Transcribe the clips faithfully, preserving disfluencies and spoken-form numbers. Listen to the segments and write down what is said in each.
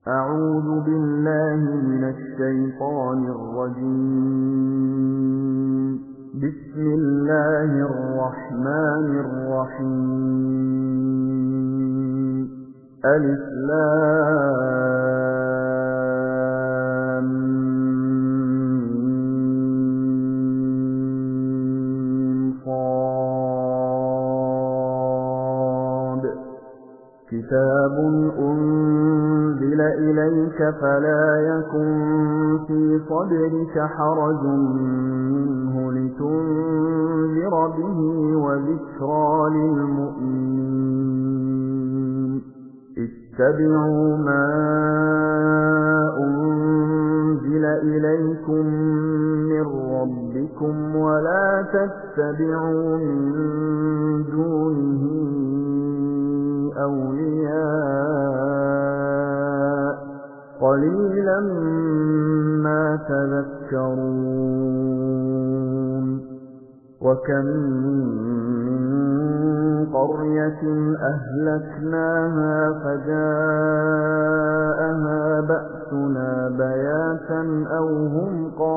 أعوذ بالله من الشيطان الرجيم. بسم الله الرحمن الرحيم. ألف لام ميم صاد. كتاب أنزل إليك فلا يكن في صدرك حرج منه لتنذر به وذكرى للمؤمنين. اتبعوا ما أنزل إليكم من ربكم ولا تتبعوا من دونه أولياء قليلا ما تذكرون. وكم من قرية أهلكناها فجاءها بأسنا بياتا أو هم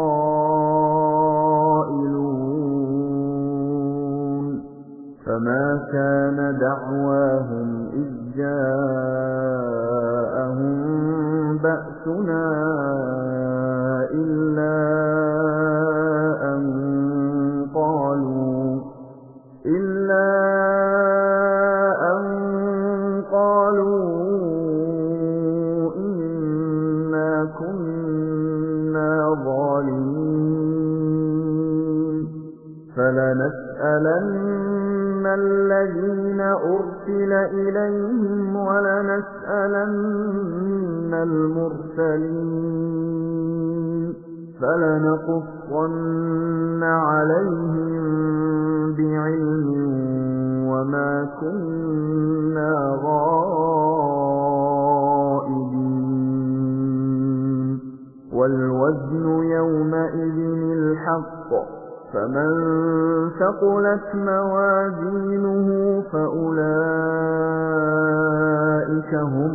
قائلون. فما كان دعواهم إذ جاءهم بأسنا إلا أن قالوا إلا أن قالوا إنا كنا ظالمين. فلنسألن الذين أرسل إليهم ولنسألن المرسلين. فلنقصن عليهم بعلم وما كنا غائبين. والوزن يومئذ الحق فمن ثقلت موازينه فأولئك هم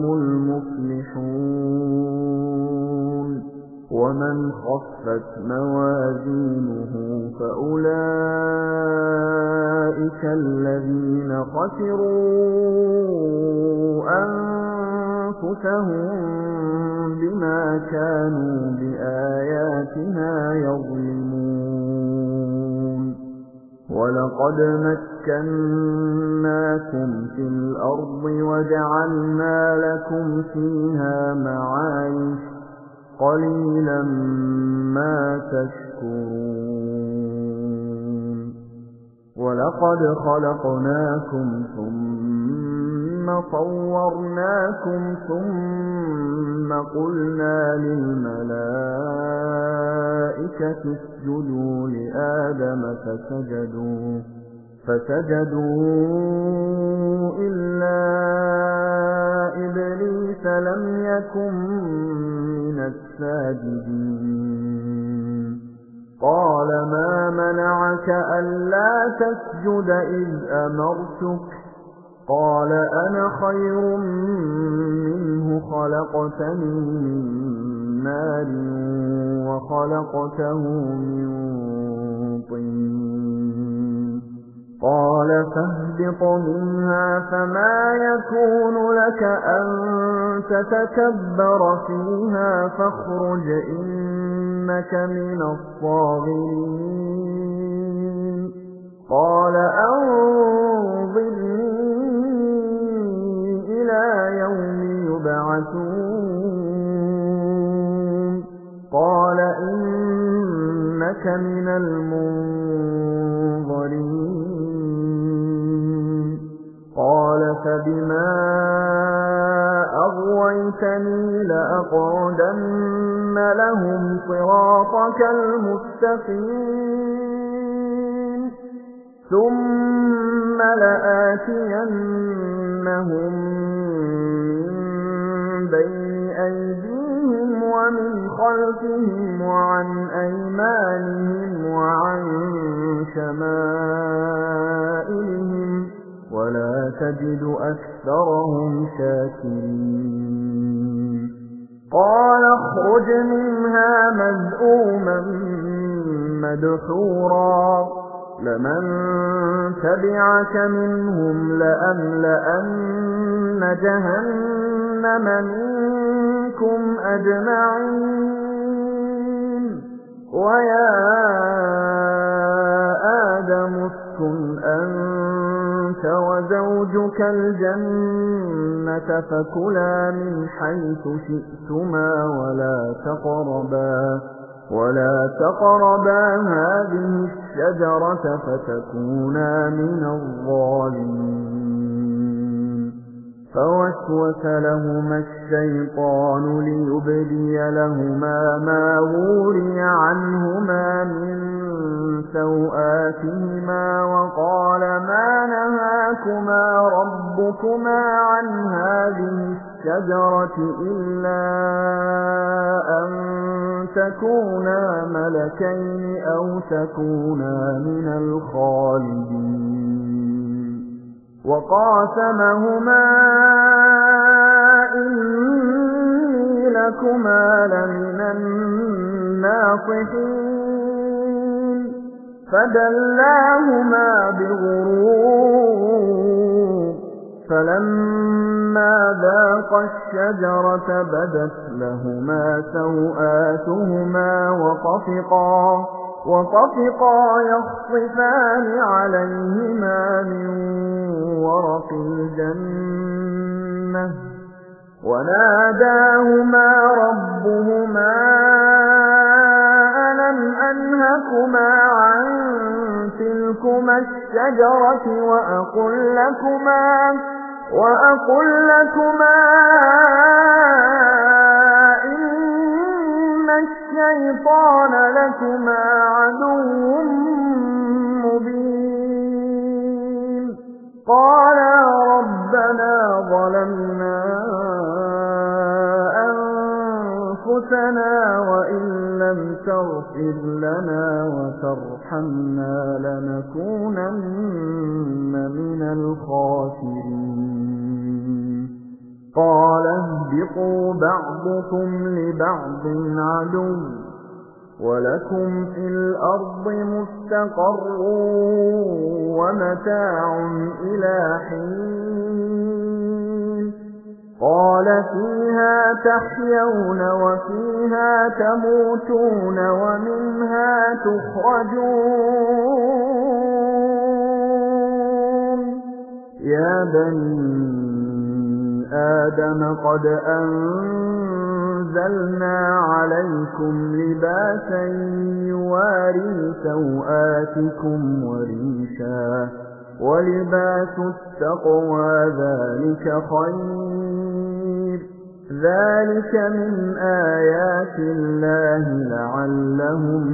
المفلحون. ومن خفت موازينه فأولئك الذين خسروا أنفسهم بما كانوا بآياتنا يظلمون. ولقد مكناكم في الأرض وجعلنا لكم فيها معايش قليلا ما تشكرون. ولقد خلقناكم ثم صورناكم ثم قلنا للملائكة اسجدوا لآدم فسجدوا فسجدوا إلا إبليس لم يكن من الساجدين. قال ما منعك ألا تسجد إذ أمرتك؟ قال أنا خير منه خلقتني من نار وخلقته من طين. قال فاهبط منها فما يكون لك أن تتكبر فيها فاخرج إنك من الصاغرين. قال أنظرني إلى يوم يبعثون. قال إنك من المنظرين. قال فبما أغويتني لأقعدن لهم صراطك المستقيم ثم لآتينهم من بين أيديهم ومن خلفهم وعن أيمانهم وعن شمائلهم ولا تجد أكثرهم شاكرين. قال اخرج منها مذءوما مدحورا لمن تبعك منهم لأملأن جهنم منكم أجمعين ويا آدم اسكن أنت وزوجك الجنة فكلا من حيث شئتما ولا تقربا ولا تقربا هذه الشجرة فتكونا من الظالمين فوسوس لهما الشيطان ليبدي لهما ما وري عنهما من سوآتهما وقال ما نهاكما ربكما عن هذه الشجرة إلا أن تكونا ملكين أو تكونا من الخالدين وقاسمهما إني لكما لمن الناصحين فدلاهما بغرور فلما ذاقا الشجرة بدت لهما سوآتهما وطفقا وطفقا يخصفان عليهما من ورق الجنة وناداهما ربهما ألم أنهكما عن تلكما الشجرة وأقل لكما وأقل لكما إن الشيطان لكما عدو مبين قالا ربنا ظلمنا أنفسنا وإن لم تغفر لنا وترحمنا لنكونن من الخاسرين قال اهبطوا بعضكم لبعض عدو ولكم في الأرض مستقر ومتاع إلى حين قال فيها تحيون وفيها تموتون ومنها تخرجون يا بني آدم قد أنزلنا عليكم لباسا يواري سوآتكم وريشا ولباس التقوى ذلك خير ذلك من آيات الله لعلهم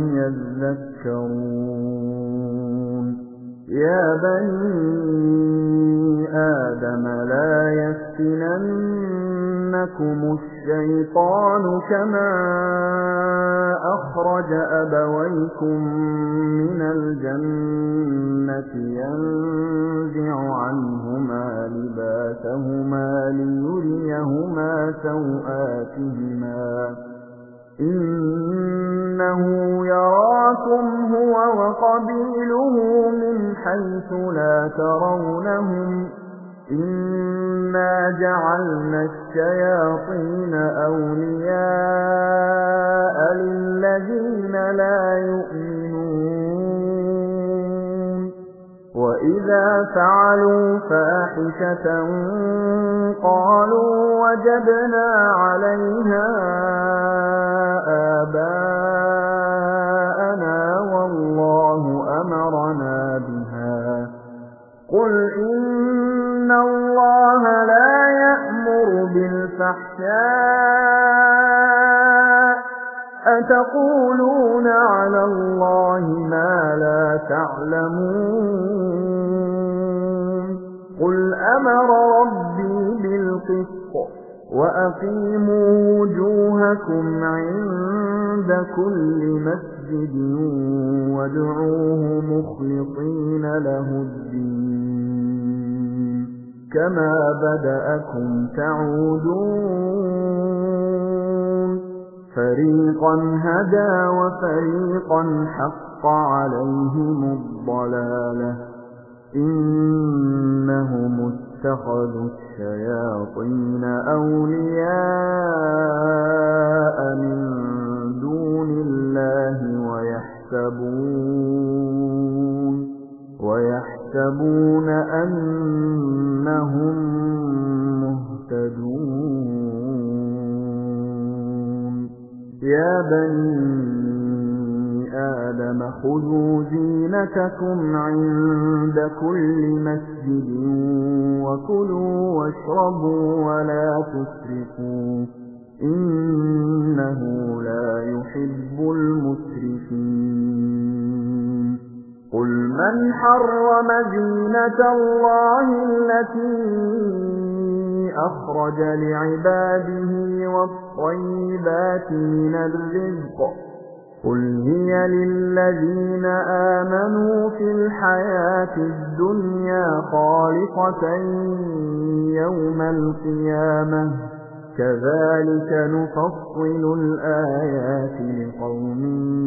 يذكرون يا بني آدم لا يفتننكم الشيطان كما أخرج أبويكم من الجنة ينزع عنهما لباسهما ليريهما سوآتهما إنه يراكم هو وقبيله من حيث لا ترونهم إنا جعلنا الشياطين أولياء للذين لا يؤمنون وإذا فعلوا فاحشة قالوا وجدنا عليها آباءنا والله أمرنا بها قل إن الله لا يأمر بالفحشاء أتقولون على الله ما لا تعلمون قل أمر ربي بالقسط وأقيموا وجوهكم عند كل مسجد وادعوه مخلصين له الدين كما بدأكم تعودون فَرِيقًا هَدَى وَفَرِيقًا حَقَّ عَلَيْهِمُ الضَّلَالَةُ إِنَّهُمُ اتَّخَذُوا الشَّيَاطِينَ أَوْلِيَاءَ مِن دُونِ اللَّهِ وَيَحْسَبُونَ وَيَحْسَبُونَ أَنَّهُم مُّهْتَدُونَ يَا بَنِي آدَمَ خُذُوا زِينَتَكُمْ عِندَ كُلِّ مَسْجِدٍ وَكُلُوا وَاشْرَبُوا وَلَا تُسْرِفُوا إِنَّهُ لَا يُحِبُّ الْمُسْرِفِينَ قُلْ مَنْ حَرَّمَ زِينَةَ اللَّهِ الَّتِي أَخْرَجَ لِعِبَادِهِ وَالطَّيِّبَاتِ مِنَ الرِّزْقِ قُلْ هِيَ لِلَّذِينَ آمَنُوا فِي الْحَيَاةِ الدُّنْيَا خَالِصَةً يَوْمَ الْقِيَامَةِ كَذَلِكَ نُفَصِّلُ الْآيَاتِ لِقَوْمٍ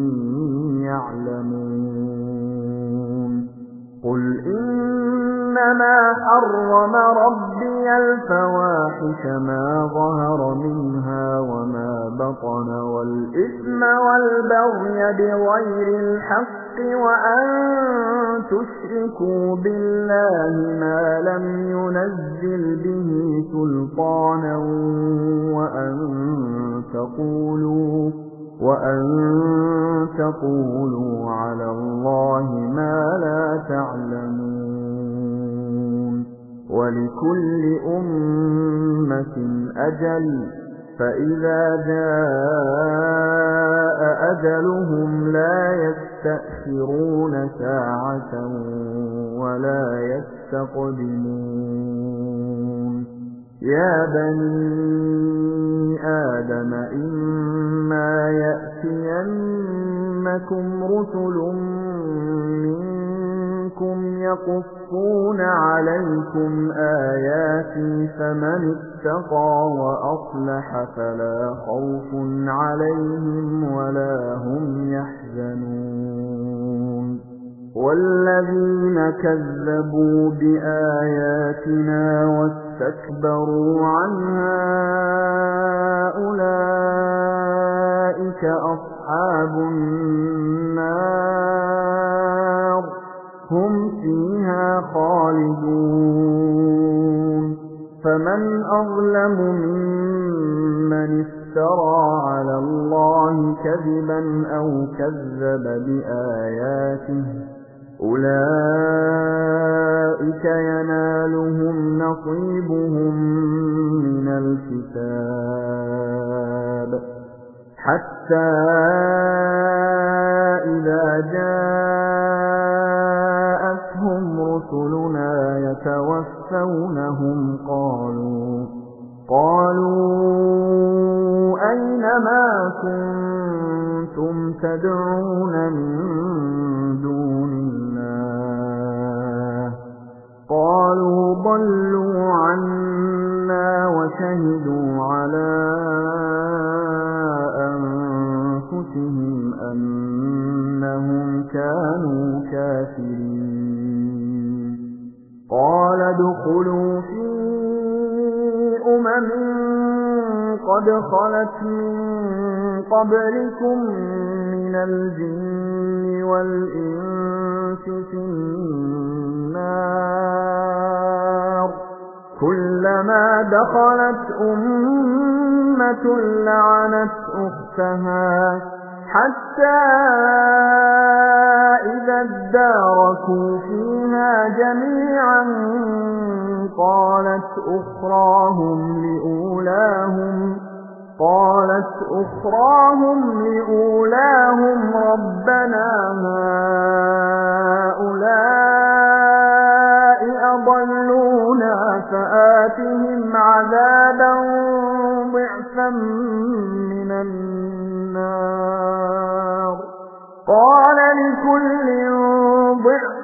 يَعْلَمُونَ قُلْ إِنَّمَا حَرَّمَ رَبِّيَ الْفَوَاحِشَ مَا ظَهَرَ مِنْهَا وَمَا بَطَنَ وَالْإِثْمَ وَالْبَغْيَ بِغَيْرِ الْحَقِّ وَأَن تُشْرِكُوا بِاللَّهِ مَا لَمْ يُنَزِّلْ بِهِ سُلْطَانًا وَأَن تَقُولُوا وَأَن تَقُولُوا عَلَى اللَّهِ مَا لَا تَعْلَمُونَ وَلِكُلِّ أُمَّةٍ أَجَلٌ فَإِذَا جَاءَ أَجَلُهُمْ لَا يَسْتَأْخِرُونَ سَاعَةً وَلَا يَسْتَقْدِمُونَ يَا بَنِي آدَمَ إِمَّا يَأْتِيَنَّكُمْ رُسُلٌ مِّنكُمْ يَقُصُّونَ عَلَيْكُمْ آيَاتِي فَمَنِ اتَّقَىٰ وَأَصْلَحَ فَلَا خَوْفٌ عَلَيْهِمْ وَلَا هُمْ يَحْزَنُونَ وَالَّذِينَ كَذَّبُوا بِآيَاتِنَا وَاسْتَكْبَرُوا عَنْهَا أُولَٰئِكَ أَصْحَابُ النَّارِ هُمْ فِيهَا خَالِدُونَ فَمَنْ أَظْلَمُ مِمَّنِ افْتَرَىٰ عَلَى اللَّهِ كَذِبًا أَوْ كَذَّبَ بِآيَاتِهِ أُولَئِكَ يَنَالُهُمْ نَصِيبُهُم مِّنَ الْكِتَابِ حَتَّىٰ إِذَا جَاءَتْهُمْ رُسُلُنَا يَتَوَفَّوْنَهُمْ قَالُوا قَالُوا أَيْنَ مَا كُنتُمْ تَدْعُونَ مِن دُونِ اللَّهِ قَالُوا ضَلُّوا عَنَّا وَشَهِدُوا عَلَىٰ أَنفُسِهِمْ أَنَّهُمْ كَانُوا كَافِرِينَ قَالَ ادْخُلُوا فِي أُمَمٍ قَدْ خَلَتْ مِن قَبْلِكُم مِّنَ الْجِنِّ وَالْإِنسِ فِي النَّارِ كُلَّمَا دَخَلَتْ أُمَّةٌ لَّعَنَتْ أُخْتَهَا حَتَّىٰ إِذَا ادَّارَكُوا فِيهَا جَمِيعًا قَالَتْ أُخْرَاهُمْ لِأُولَاهُمْ قَالَتْ أُخْرَاهُمْ لِأُولَاهُمْ رَبَّنَا هَٰؤُلَاءِ أَضَلُّونَا فَآتِهِمْ عَذَابًا ضِعْفًا مِّنَ النَّارِ قَالَ لِكُلٍّ ضِعْفٌ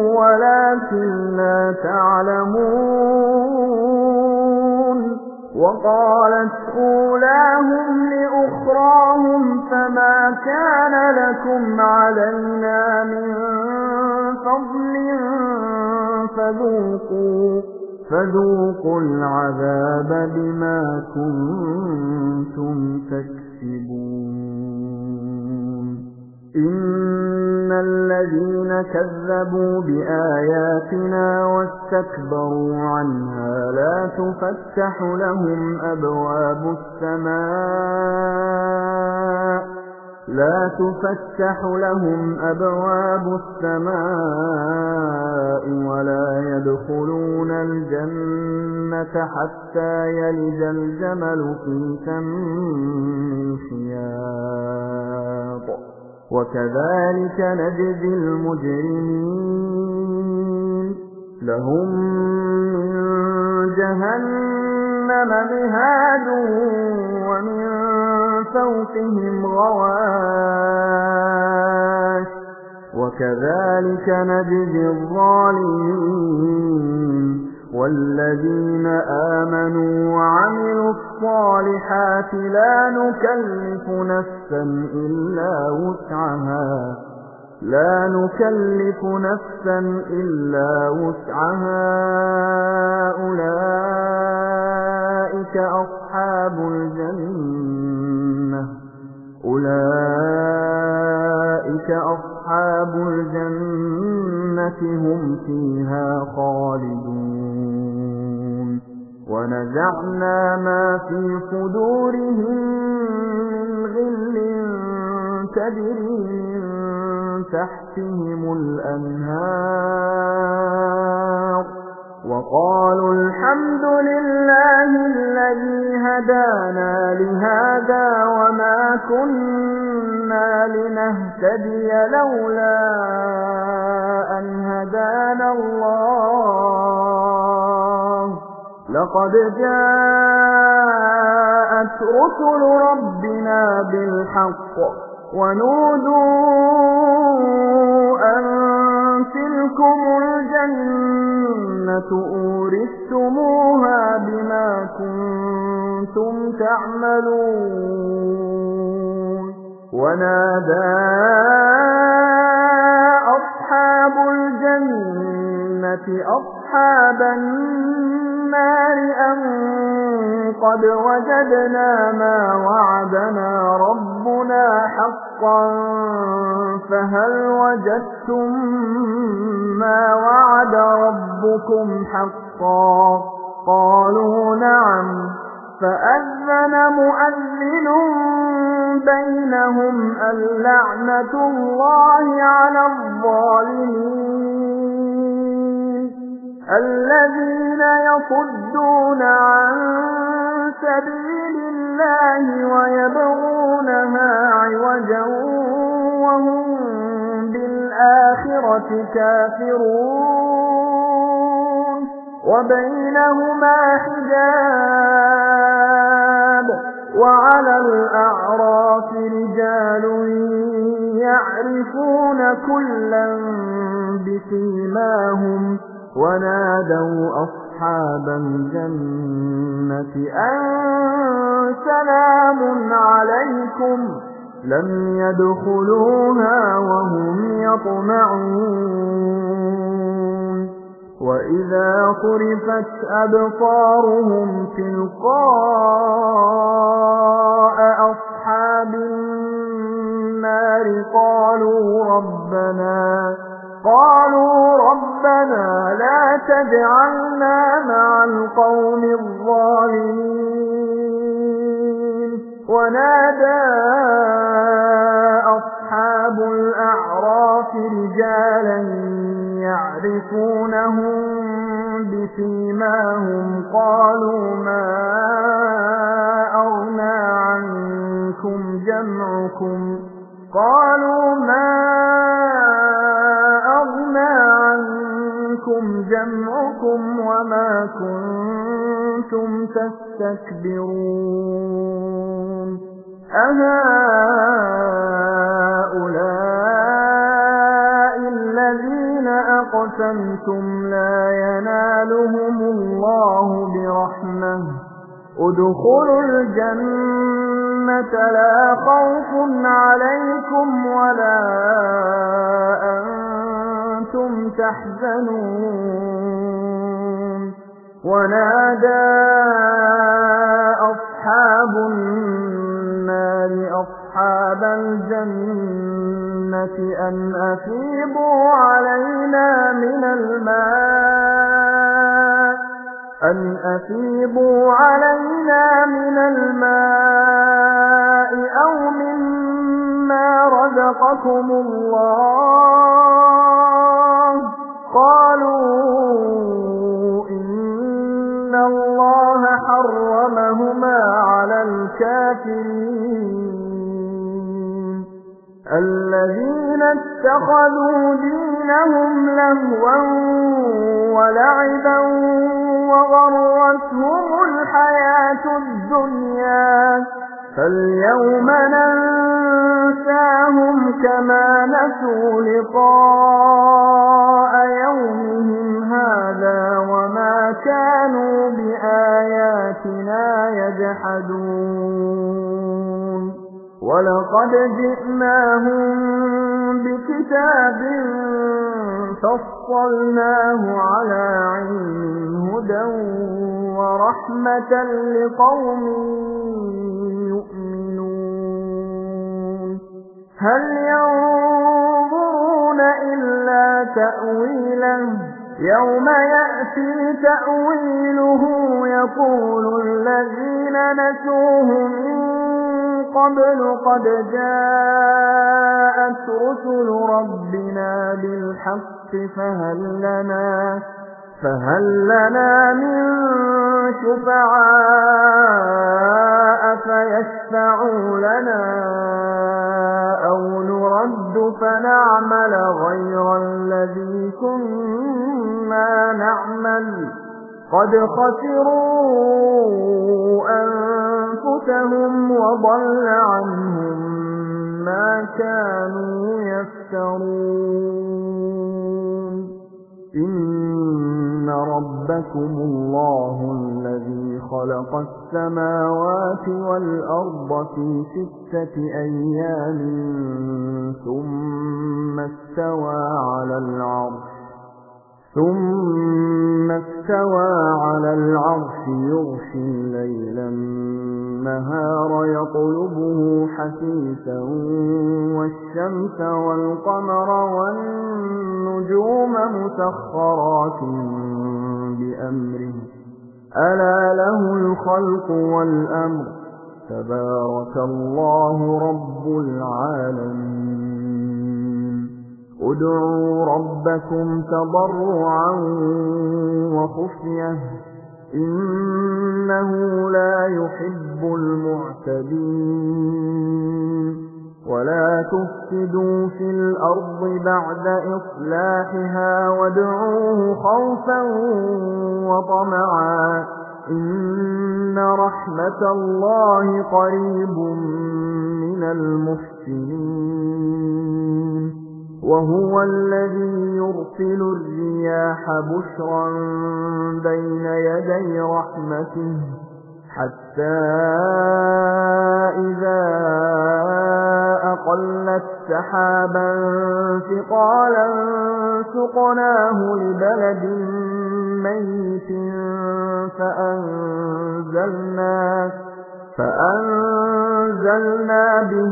وَلَٰكِن لَّا تَعْلَمُونَ وقالت أولاهم لأخراهم فما كان لكم علينا من فضل فذوقوا, فذوقوا العذاب بما كنتم تكسبون إن الذين كذبوا بآياتنا واستكبروا عنها لا تفتح لهم أبواب السماء لا تفتح لهم أبواب السماء ولا يدخلون الجنة حتى يلج الجمل في سم الخياط وكذلك نجزي المجرمين لهم من جهنم مهاد ومن فوقهم غواش وكذلك نجزي الظالمين والذين آمنوا وعملوا الصالحات لا نكلف نفسا إلا وسعها لا نكلف نفسا إلا وسعها أولئك أصحاب الجنة أولئك أصحاب الجنة هم فيها خالدون ونزعنا ما في صدورهم من غل تجري من تحتهم الأنهار وقالوا الحمد لله الذي هدانا لهذا وما كنا لنهتدي لولا أن هدانا الله لقد جاءت رسل ربنا بالحق ونودوا أن تلكم الجنة أورثتموها بما كنتم تعملون ونادى أصحاب الجنة أصحاب النار أن قد وجدنا ما وعدنا ربنا حقا فهل وجدتم ما وعد ربكم حقا قالوا نعم فأذن مؤذن بينهم اللعنة الله على الظالمين الذين يصدون عن سبيل الله ويبغونها عوجا وهم بالآخرة كافرون وبينهما حجاب وعلى الأعراف رجال يعرفون كلا بسيماهم ونادوا أصحاب الجنة أن سلام عليكم لم يدخلوها وهم يطمعون وإذا صرفت أبصارهم تلقاء أصحاب النار قالوا ربنا قالوا ربنا لا تجعلنا مع القوم الظالمين ونادى أصحاب الأعراف رجالا يعرفونهم بسيماهم قالوا ما أغنى عنكم جمعكم قالوا ما أغنى عنكم جمعكم وما كنتم تستكبرون أهؤلاء الذين أقسمتم لا ينالهم الله برحمة ادخلوا الجنة لا خوف عليكم ولا أنتم تحزنون ونادى أصحاب النار أصحاب الجنة أن أفيضوا علينا من الماء أن أفيضوا علينا من الماء أو مما رزقكم الله قالوا إن الله حرمهما على الكافرين الذين اتخذوا دينهم لهوا ولعبا وغرتهم الحياة الدنيا فاليوم ننساهم كما نسوا لقاء يومهم هذا وما كانوا بآياتنا يجحدون ولقد جئناهم بكتاب فصلناه على علم هدى ورحمة لقوم يؤمنون هل ينظرون إلا تأويله يوم يأتي تأويله يقول الذين نسوه من قبل قد جاءت رسل ربنا بالحق فهل لنا فهل لنا من شفعاء فيشفعوا لنا أو نرد فنعمل غير الذي كنا نعمل قد خسروا أنفسهم وضل عنهم ما كانوا يفترون إن ربكم الله الذي خلق السماوات والأرض في ستة أيام ثم استوى على العرش ثم استوى على العرش يغشي الليل النهار يطلبه حثيثا والشمس والقمر والنجوم مسخرات بأمره ألا له الخلق والأمر تبارك الله رب العالمين ادعوا ربكم تضرعا وخفية إنه لا يحب المعتدين ولا تفسدوا في الأرض بعد إصلاحها وادعوه خوفا وطمعا إن رحمة الله قريب من المحسنين وهو الذي يرسل الرياح بشرا بين يدي رحمته حتى إذا أقلت سحابا ثقالا سقناه لبلد ميت فأنزلنا فأنزلنا به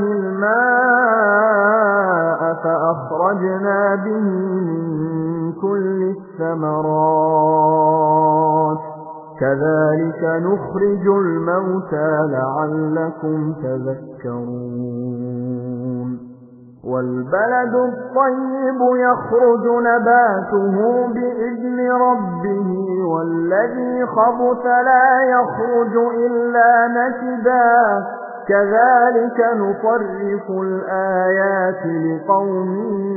الماء فأخرجنا به من كل الثمرات كذلك نخرج الموتى لعلكم تذكرون والبلد الطيب يخرج نباته بإذن ربه والذي خبث لا يخرج إلا نكدا كذلك نصرف الآيات لقوم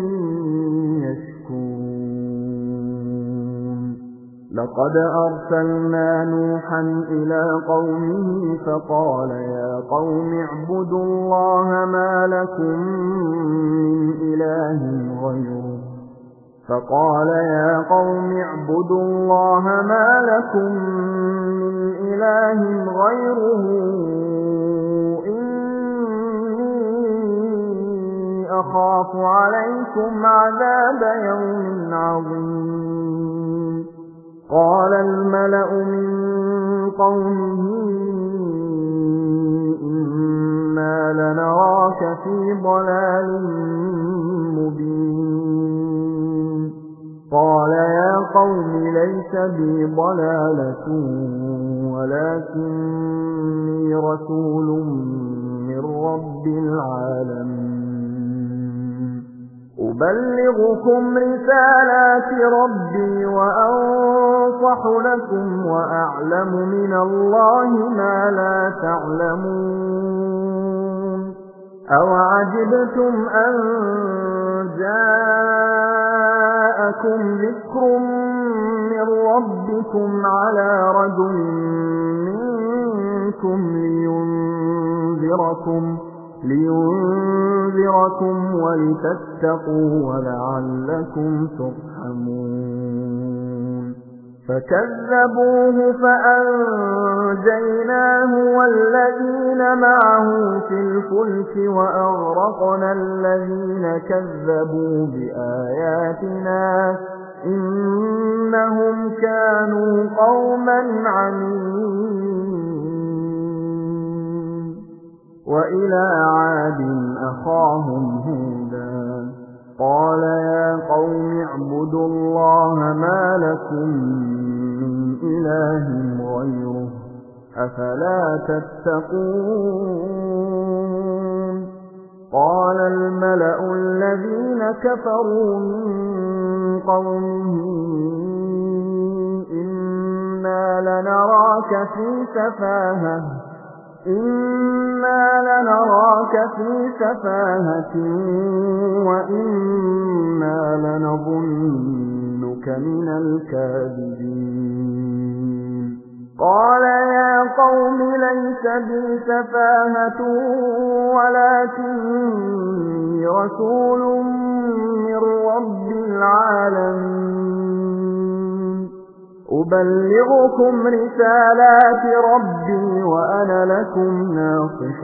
يشكرون لقد أرسلنا نوحا إلى قومه فقال يا قوم اعبدوا الله ما لكم من إله غيره فقال يا قوم اعبدوا الله ما لكم من إله غيره إني أخاف عليكم عذاب يوم عظيم قال الملأ من قومه إنا لنراك في ضلال مبين قال يا قوم ليس بي ضلالة ولكني رسول من رب العالمين أبلغكم رسالات ربي وأنصح لكم وأعلم من الله ما لا تعلمون أوعجبتم أن جاءكم ذكر من ربكم على رجل منكم لينذركم لينذركم ولتتقوا ولعلكم ترحمون فكذبوه فأنجيناه والذين معه في الفلك وأغرقنا الذين كذبوا بآياتنا إنهم كانوا قوما عمين وإلى عاد أخاهم هودا قال يا قوم اعبدوا الله ما لكم من إله غيره أفلا تتقون قال الملأ الذين كفروا من قومه إنا لنراك في سفاهة إنا لنراك في سفاهة وإنا لنظنك من الكاذبين قال يا قوم ليس بي سفاهة ولكني رسول من رب العالمين أبلغكم رسالات ربي وأنا لكم ناصح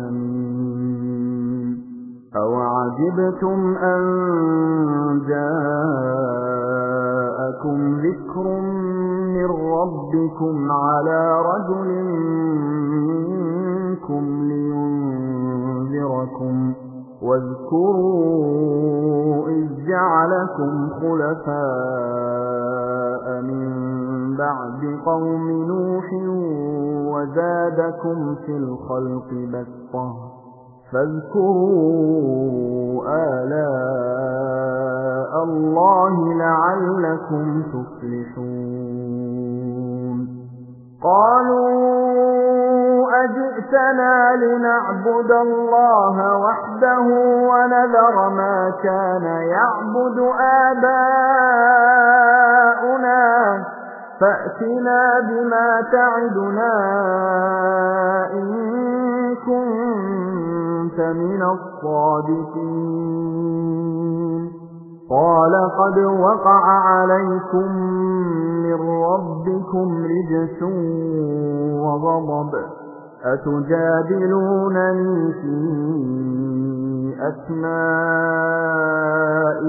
أمين أوعجبتم أن جاءكم ذكر من ربكم على رجل منكم لينذركم واذكروا إذ جعلكم خلفاء من بعد قوم نوح وزادكم في الخلق بسطة فاذكروا آلاء الله لعلكم تفلحون قالوا أجئتنا لنعبد الله وحده ونذر ما كان يعبد آباؤنا فأتنا بما تعدنا إن كنت من الصادقين قال قد وقع عليكم من ربكم رجس وغضب أتجادلونني في أسماء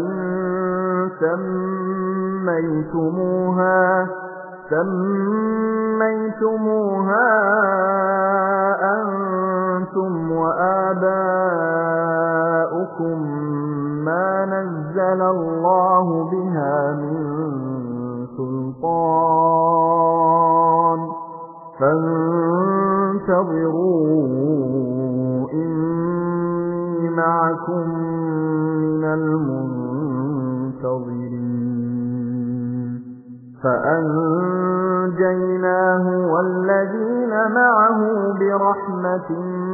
سميتموها سميتموها أنتم وآباؤكم ما نزل الله بها من سلطان فانتظروا إني معكم من المنتظرين فأنجيناه والذين معه برحمة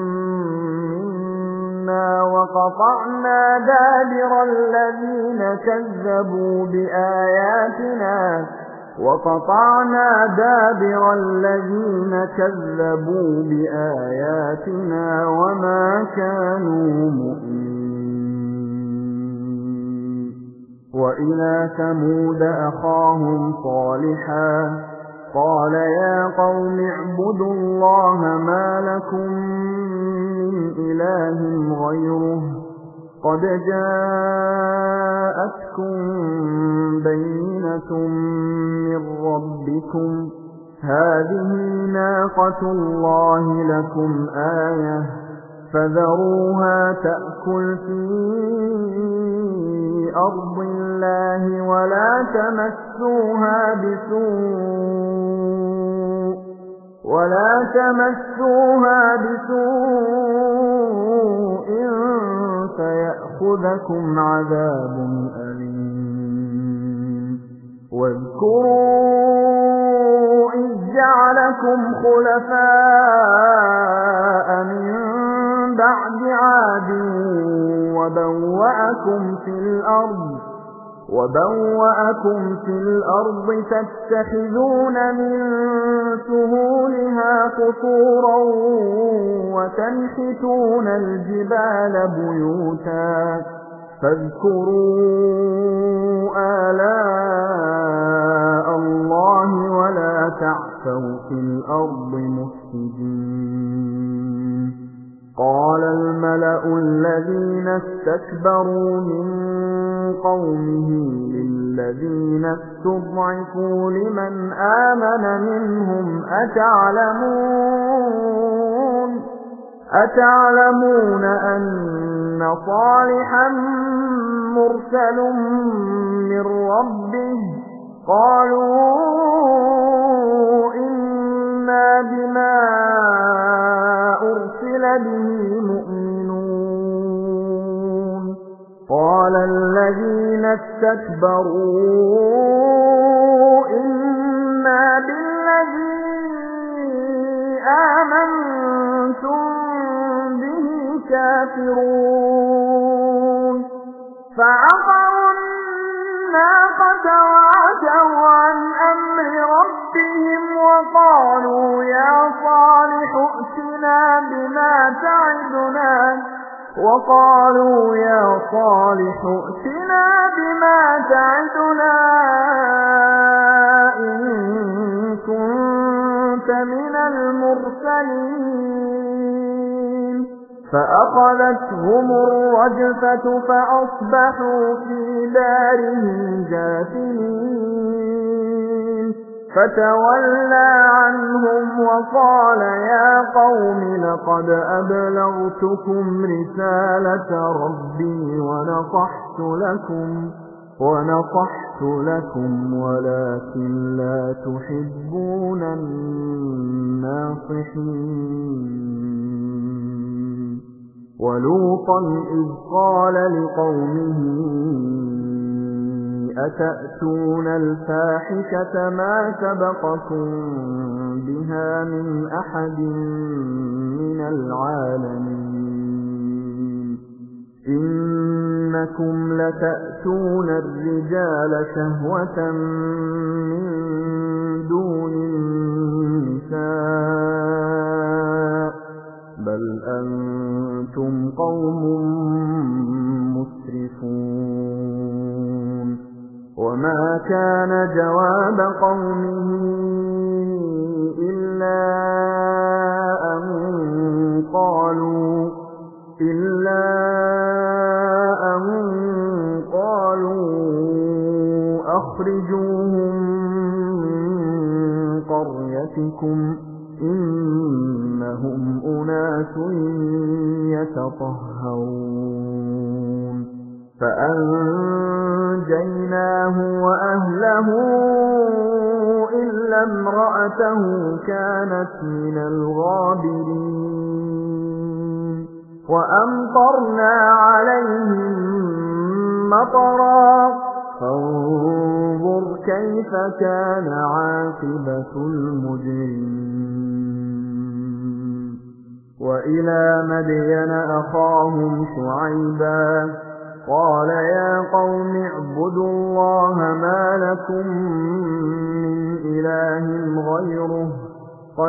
منا وقطعنا دابر الذين كذبوا بآياتنا وقطعنا دابر الذين كذبوا بآياتنا وما كانوا مؤمنين وإلى ثمود أخاهم صالحا قال يا قوم اعبدوا الله ما لكم من إله غيره قد جاءتكم بينة من ربكم هذه ناقة الله لكم آية فذروها تأكل في أرض الله ولا تمسوها بسوء ولا تمسوها بسوء فيأخذكم عذاب أليم واذكروا إذ جعلكم خلفاء من بعد عاد وبوأكم في الأرض وبوأكم في الأرض تتخذون من سهولها قصورا وتنحتون الجبال بيوتا فاذكروا آلاء الله ولا تعثوا في الأرض مفسدين قال الملأ الذين استكبروا من قومه للذين استضعفوا لمن آمن منهم أتعلمون أتعلمون أن صالحا مرسل من ربه قالوا إنا بما أرسل به مؤمنون قال الذين استكبروا إنا بالذي آمنتم به كافرون فعقروا الناقة وعتوا عن أمر ربهم وقالوا يا صالح ائتنا بما تعدنا وقالوا يا صالح ائتنا بما تعدنا إن كنت من المرسلين فأخذتهم الرجفة فأصبحوا في دارهم جاثمين فتولى عنهم وقال يا قوم لقد أبلغتكم رسالة ربي ونصحت لكم ونصحت لكم ولكن لا تحبون الناصحين ولوطا إذ قال لقومه أتأتون الفاحشة ما سبقكم بها من أحد من العالمين إنكم لتأتون الرجال شهوة من دون النساء بل أنتم قوم مسرفون وما كان جواب قومه إلا أن قالوا إلا أن قالوا أخرجوهم من قريتكم إنهم أناس يتطهرون فأنجيناه وأهله إلا امرأته كانت من الغابرين وأمطرنا عليهم مطرا فانظر كيف كان عاقبة المجرمين وإلى مدين أخاهم شعيبا قال يا قوم اعبدوا الله ما لكم من إله غيره قد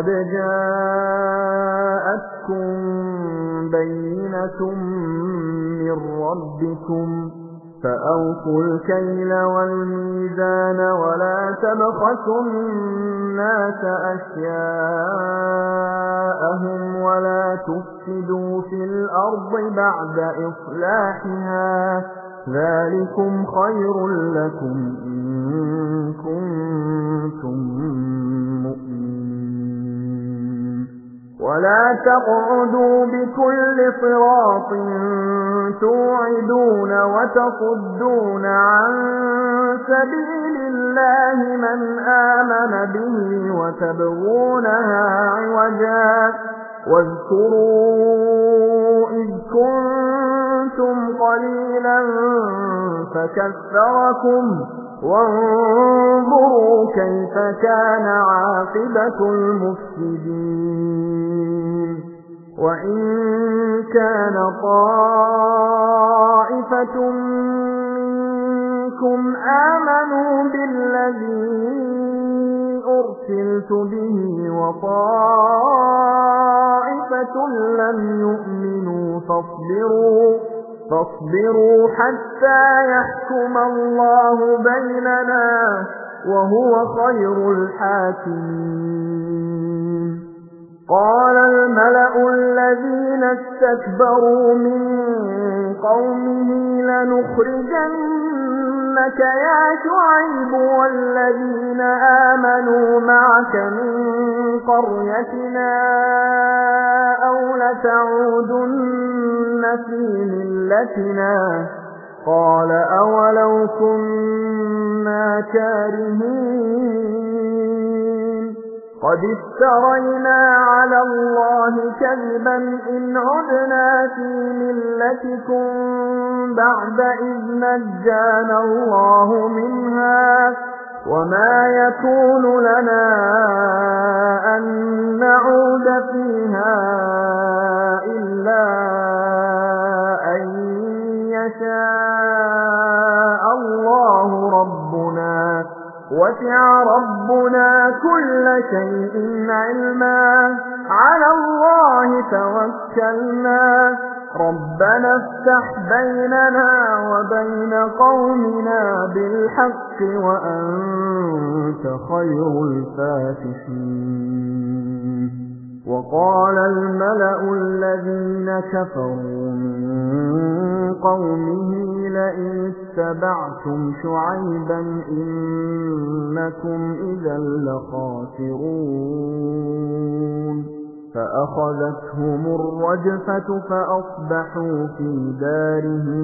جاءتكم بينة من ربكم فأوفوا الكيل والميزان ولا تبخسوا الناس أشياءهم ولا تفسدوا في الأرض بعد إصلاحها ذلكم خير لكم إن كنتم مؤمنين ولا تقعدوا بكل صراط توعدون وتصدون عن سبيل الله من آمن به وتبغونها عوجا واذكروا إذ كنتم قليلا فكثركم وانظروا كيف كان عاقبة المفسدين وإن كان طائفة منكم آمنوا بالذي أرسلت به وطائفة لم يؤمنوا فاصبروا فاصبروا حتى يحكم الله بيننا وهو خير الحاكمين قال الملأ الذين استكبروا من قومه لنخرجنك يا شعيب والذين آمنوا معك من قريتنا أو لتعودن في ملتنا قال أولو كنا كارهين قد افترينا على الله كذبا إن عدنا في ملتكم بعد إذ نجانا الله منها وما يكون لنا أن نعود فيها إلا أن يشاء الله ربنا وسع ربنا كل شيء علما على الله توكلنا ربنا افتح بيننا وبين قومنا بالحق وأنت خير الفاتحين وقال الملأ الذين كفروا من قومه لئن اتبعتم شعيبا إنكم إذا لخاسرون فأخذتهم الرجفة فأصبحوا في دارهم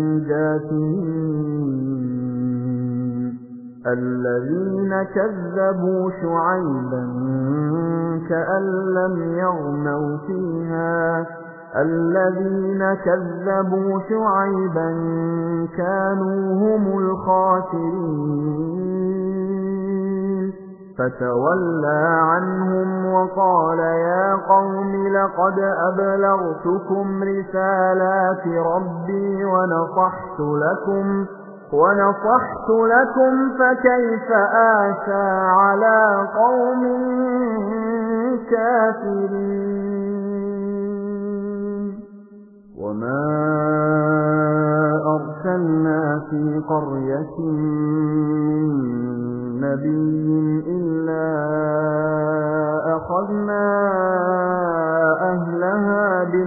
جاثمين الذين كذبوا شعيبا كأن لم يغنوا فيها الذين كذبوا شعيبا كانوا هم الخاسرين فتولى عنهم وقال يا قوم لقد أبلغتكم رسالات ربي ونصحت لكم ونصحت لكم فكيف آسى على قوم كافرين وما أرسلنا في قرية من نبي إلا أخذنا أهلها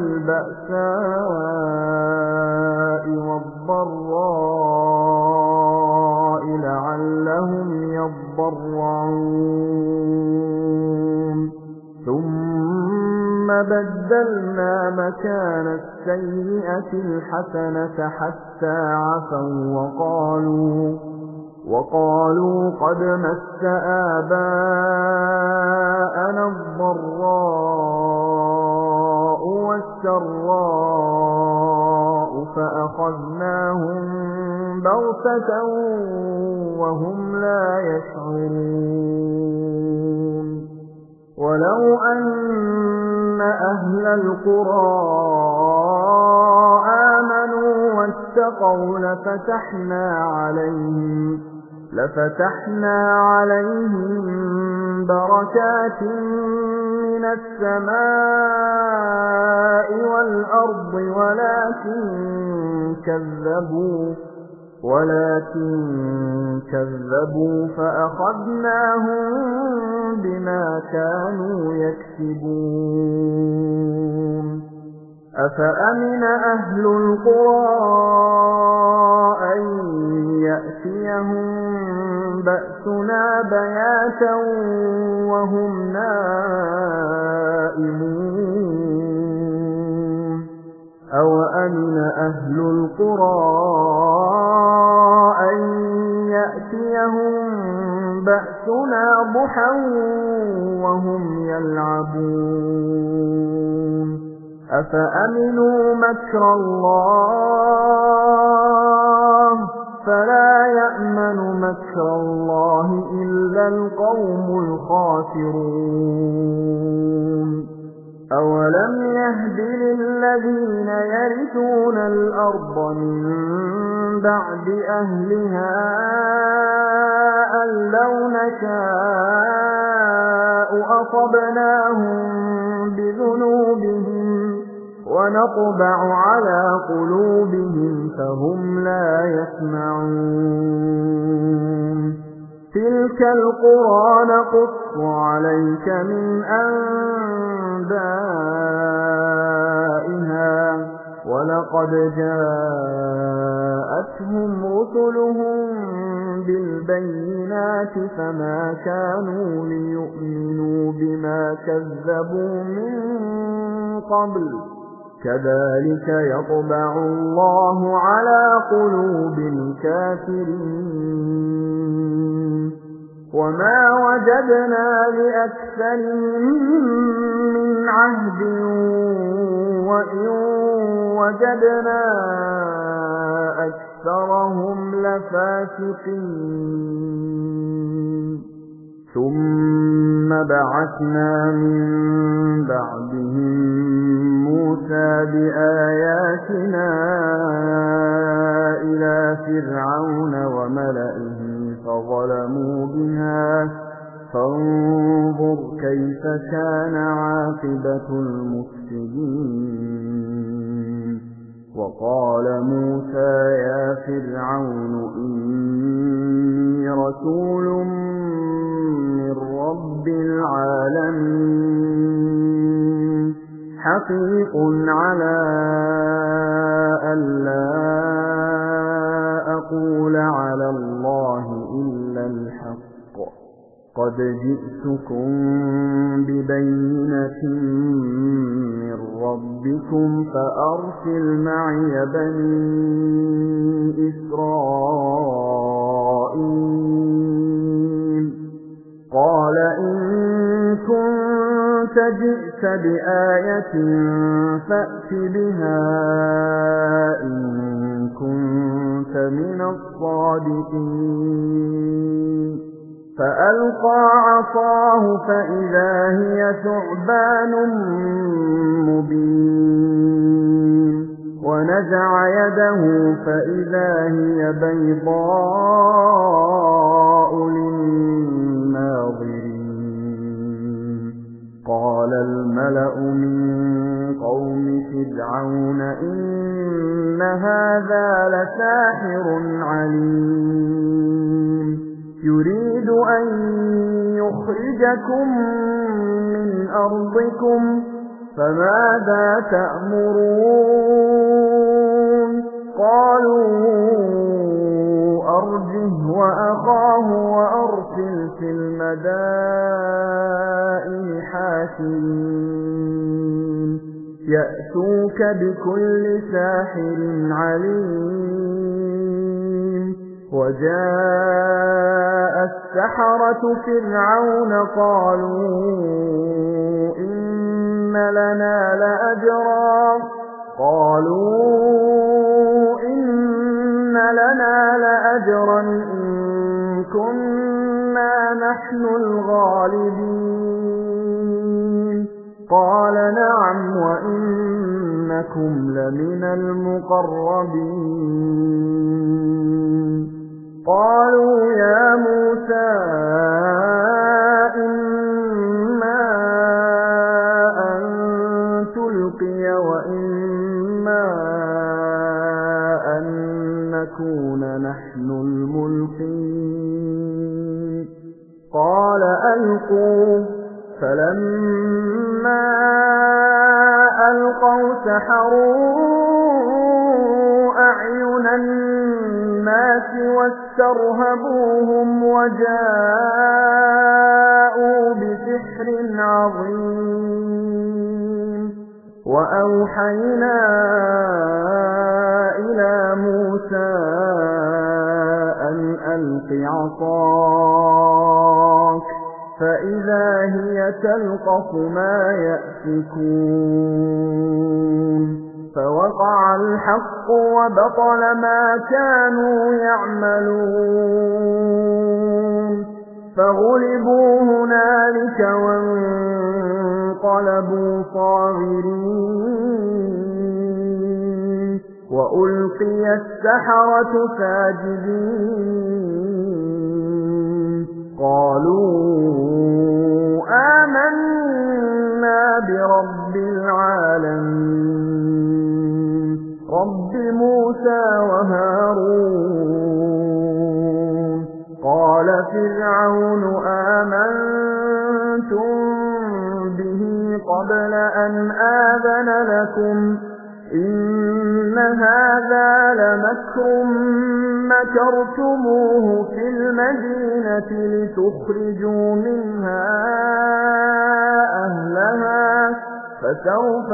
بالبأساء والضراء لعلهم يضرعون ثم بدلنا مكان السيئة الحسنة حتى عفوا وقالوا وقالوا قد مس آباءنا الضراء والسراء فأخذناهم بغتة وهم لا يشعرون ولو أن أهل القرى آمنوا واتقوا لفتحنا عليهم لفتحنا عليهم بركات من السماء والأرض ولكن كذبوا ولكن كذبوا فأخذناهم بما كانوا يكسبون أفأمن أهل القرى أن يأتيهم بأسنا بياتا وهم نائمون أوأمن أهل القرى أن يأتيهم بأسنا ضحى وهم يلعبون أفأمنوا مكر الله فلا يأمن مكر الله إلا القوم الخاسرون أولم يهد للذين يرثون الأرض من بعد أهلها أن لو نشاء أصبناهم بذنوبهم ونطبع على قلوبهم فهم لا يسمعون تلك القرى نقص عليك من أنبائها ولقد جاءتهم رسلهم بالبينات فما كانوا ليؤمنوا بما كذبوا من قبل كذلك يطبع الله على قلوب الكافرين وما وجدنا لأكثرهم من عهد وإن وجدنا أكثرهم لفاسقين ثم بعثنا من بعدهم موسى بآياتنا إلى فرعون وملئه فظلموا بها فانظر كيف كان عاقبة المفسدين وقال موسى يا فرعون إني رسول من رب العالمين حقيق على ألا أقول على الله إلا الحق قد جئتكم ببينة من ربكم فأرسل معي بني إسرائيل قال إن كنت جئت بآية فأت بها إن كنت من الصادقين فألقى عصاه فإذا هي ثعبان مبين ونزع يده فإذا هي بيضاء للناظرين قال الملأ من قوم فرعون إن هذا لساحر عليم يريد أن يخرجكم من أرضكم فماذا تأمرون قالوا أرجه وأخاه وأرسل في المدائن حاشرين يأتوك بكل ساحر عليم وجاء السحرة فرعون قالوا إن لنا لأجرا قالوا إن لنا لأجرا إن كنا نحن الغالبين قال نعم وإنكم لمن المقربين قالوا يا موسى إما أن تلقي وإما أن نكون نحن الملقين قال ألقوا فلما ألقوا سحروا أعين الناس واسترهبوهم وجاءوا بسحر عظيم وأوحينا إلى موسى أن ألق عصاك فإذا هي تلقف ما يأفكون فوقع الحق وبطل ما كانوا يعملون فغلبوا هنالك وانقلبوا صاغرين وألقي السحرة ساجدين قالوا آمنا برب العالمين رب موسى وهارون قال فرعون آمنتم به قبل أن آذن لكم إن هذا لمكر مكرتموه في المدينة لتخرجوا منها أهلها فسوف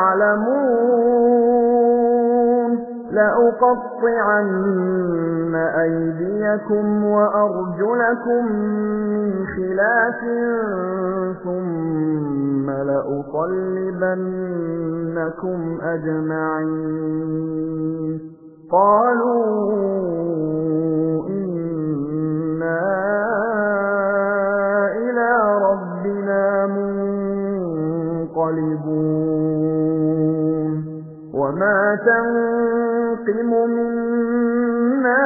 تعلمون لأقطعن أيديكم وأرجلكم من خلاف ثم لأصلبنكم أجمعين قالوا إنا إلى ربنا منقلبون وما تنقم منا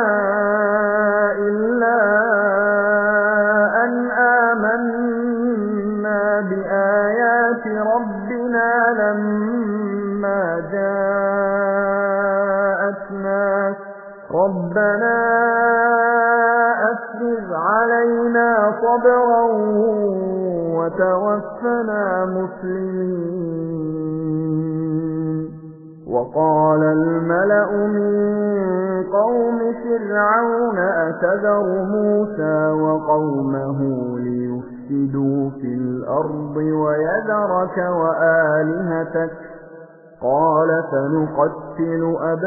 إلا أن آمنا بآيات ربنا لما جاءتنا ربنا أفرغ علينا صبرا وتوفنا مسلمين وقال الملأ من قوم فرعون أتذر موسى وقومه ليفسدوا في الأرض ويذرك وآلهتك قال سنقتل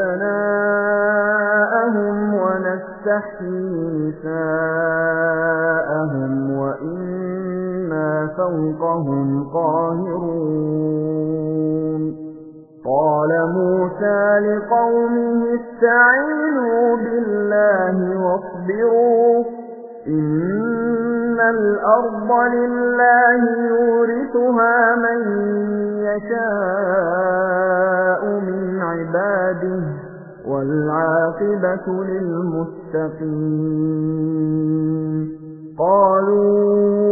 أبناءهم ونستحيي نساءهم وإنا فوقهم قاهرون قال موسى لقومه استعينوا بالله واصبروا إن الأرض لله يورثها من يشاء من عباده والعاقبة للمتقين قالوا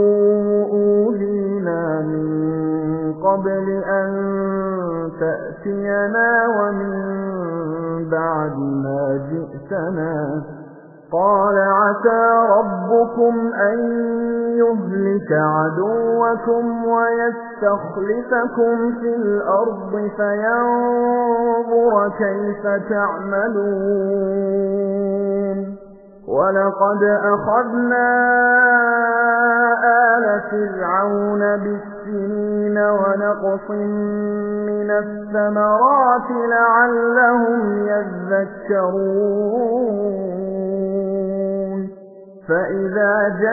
أوذينا من قبل أن تأتينا ومن بعد ما جئتنا قال عسى ربكم أن يهلك عدوكم ويستخلفكم في الأرض فينظر كيف تعملون ولقد أخذنا آل فرعون بالسنين ونقص من الثمرات لعلهم يذكرون فإذا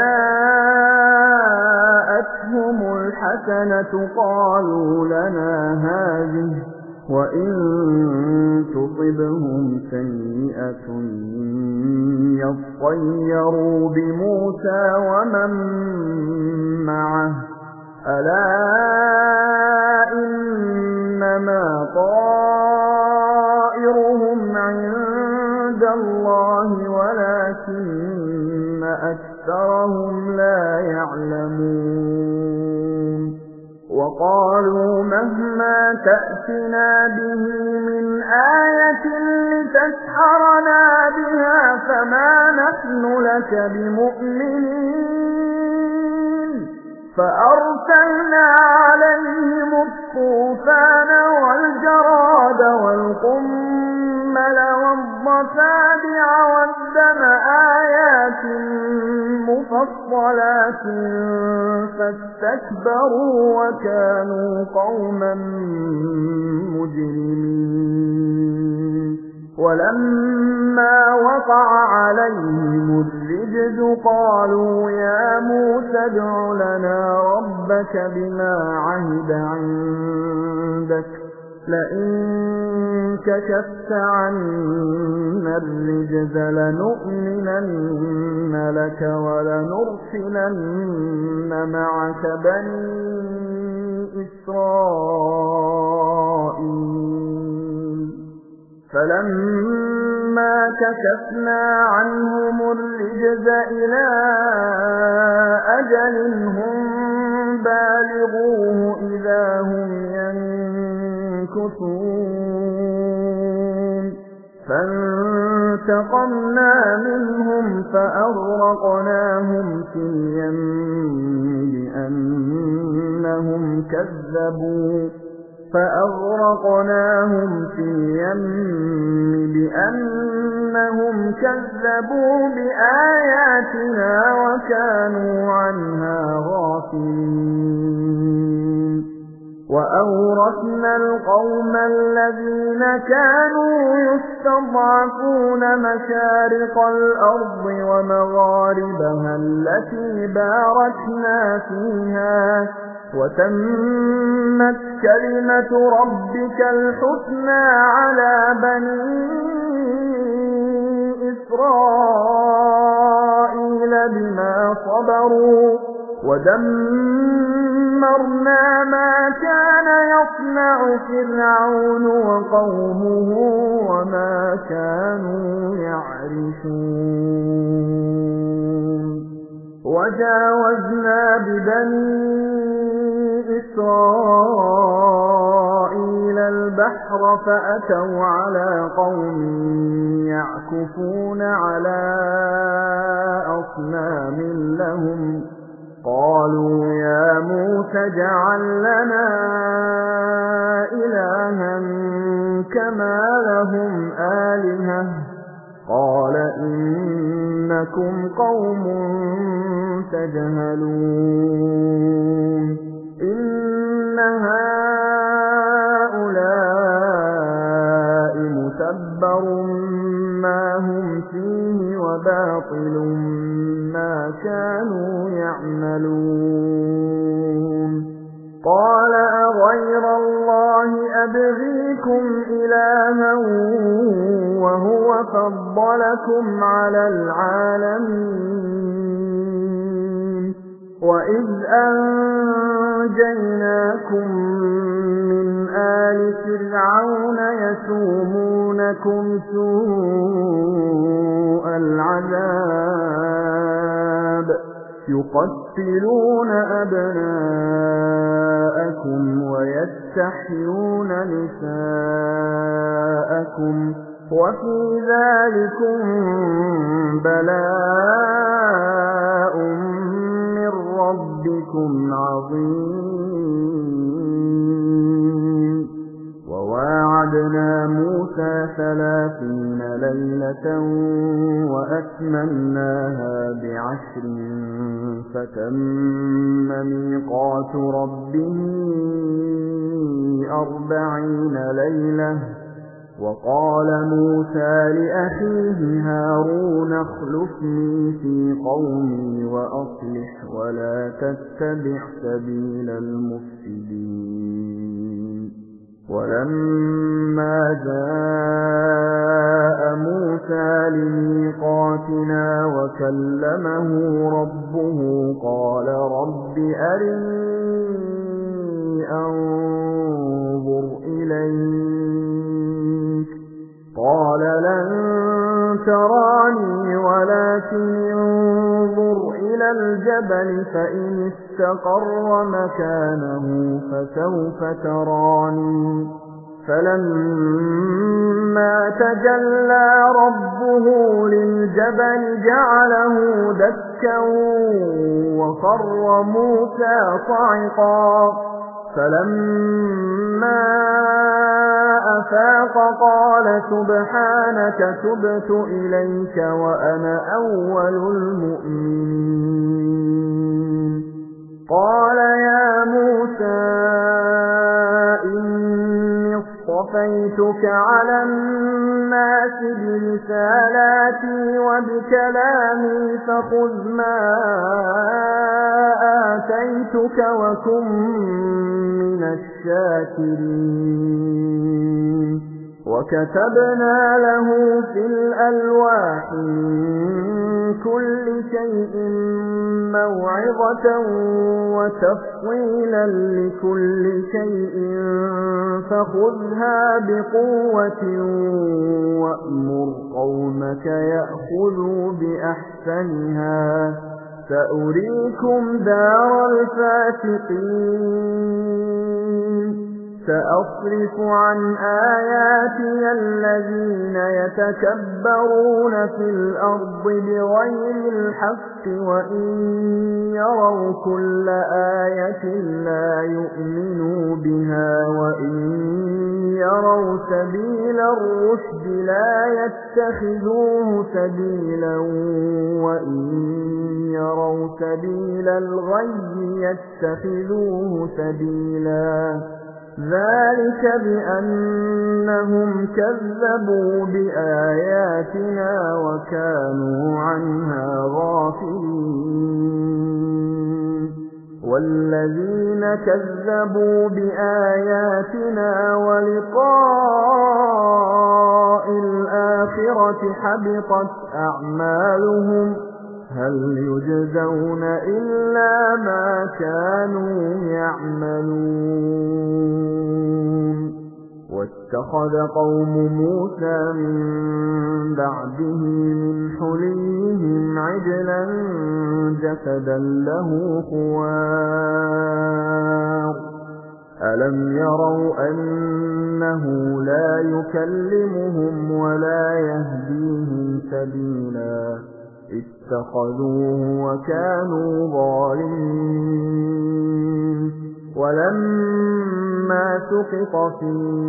جاءتهم الحسنة قالوا لنا هذه وإن تصبهم سيئة يطيروا بموسى ومن معه ألا إنما طائرهم عند الله ولكن أكثرهم لا يعلمون وقالوا مهما تأتنا به من آية لتسحرنا لتسحرنا بها فما نحن لك بمؤمنين فأرسلنا عليهم الطوفان والجراد والقمل والضفادع والدم آيات مفصلات فاستكبروا وكانوا قوما مجرمين ولما وقع عليهم الرجز قالوا يا موسى ادع لنا ربك بما عهد عندك لئن كشفت عنا الرجز لنؤمنن لك ولنرسلن معك بني إسرائيل فلما كشفنا عنهم الرجز إلى أجل هم بالغوه إذا هم ينكثون فانتقمنا منهم فأغرقناهم في اليم بأنهم كذبوا فأغرقناهم في اليم بأنهم كذبوا بآياتنا وكانوا عنها غافلين وأورثنا القوم الذين كانوا يستضعفون مشارق الأرض ومغاربها التي باركنا فيها وتمت كلمة ربك الحسنى على بني إسرائيل بما صبروا ودمرنا ما كان يصنع فرعون وقومه وما كانوا يعرشون وجاوزنا ببني إسرائيل البحر فأتوا على قوم يعكفون على أصنام لهم قالوا يا موسى اجعل لنا إلها كما لهم آلهة قال إنكم قوم تجهلون إن هؤلاء متبر ما هم فيه وباطل ما كانوا يعملون قال أغير الله أبغيكم إلها وهو فضلكم على العالمين وإذ أنجيناكم من آل فرعون يسومونكم سوء العذاب يقتلون أبناءكم ويستحيون نساءكم وفي ذلكم بلاء من ربكم عظيم وواعدنا موسى ثلاثين ليلة وأتممناها بعشر فتم ميقات ربه أربعين ليلة وقال موسى لأخيه هارون اخلفني في قومي وأصلح ولا تتبع سبيل المفسدين ولما جاء موسى لميقاتنا وكلمه ربه قال رب أرني أنظر إليك قال لن تراني ولكن انظر إلى الجبل فإن استقر مكانه فسوف تراني فلما فَلَمَّا تَجَلَّى رَبُّهُ لِلْجَبَلِ جَعَلَهُ دَكًّا وَخَرَّ مُوسَىٰ صَعِقًا فَلَمَّا أَفَاقَ قَالَ سُبْحَانَكَ تُبْتُ إِلَيْكَ وَأَنَا أَوَّلُ الْمُؤْمِنِينَ قَالَ يَا مُوسَىٰ إِنِّي اصْطَفَيْتُكَ عَلَى النَّاسِ بِرِسَالَاتِي وَبِكَلَامِي فَخُذْ مَا آتَيْتُكَ وَكُن مِّنَ الشَّاكِرِينَ وَكَتَبْنَا لَهُ فِي الْأَلْوَاحِ مِن كُلِّ شَيْءٍ مَّوْعِظَةً وَتَفْصِيلًا لِّكُلِّ شَيْءٍ فَخُذْهَا بِقُوَّةٍ وَأْمُرْ قَوْمَكَ يَأْخُذُوا بِأَحْسَنِهَا سَأُرِيكُمْ دَارَ الْفَاسِقِينَ سَأَصْرِفُ عَنْ آيَاتِيَ الَّذِينَ يَتَكَبَّرُونَ فِي الْأَرْضِ بِغَيْرِ الْحَقِّ وَإِن يَرَوْا كُلَّ آيَةٍ لَّا يُؤْمِنُوا بِهَا وَإِن يَرَوْا سَبِيلَ الرُّشْدِ لَا يَتَّخِذُوهُ سَبِيلًا وَإِن يَرَوْا سَبِيلَ الْغَيِّ يَتَّخِذُوهُ سَبِيلًا ذَلِكَ بِأَنَّهُمْ كَذَّبُوا بِآيَاتِنَا وَكَانُوا عَنْهَا غَافِلِينَ وَالَّذِينَ كَذَّبُوا بِآيَاتِنَا وَلِقَاءِ الْآخِرَةِ حَبِطَتْ أَعْمَالُهُمْ هَلْ يُجْزَوْنَ إِلَّا مَا كَانُوا يَعْمَلُونَ وَاتَّخَذَ قَوْمُ مُوسَىٰ مِن بَعْدِهِ مِنْ حُلِيِّهِمْ عِجْلًا جَسَدًا لَّهُ خُوَارٌ أَلَمْ يَرَوْا أَنَّهُ لَا يُكَلِّمُهُمْ وَلَا يَهْدِيهِمْ سَبِيلًا اتَّخَذُوهُ وَكَانُوا ظَالِمِينَ وَلَمَّا سُقِطَ فِي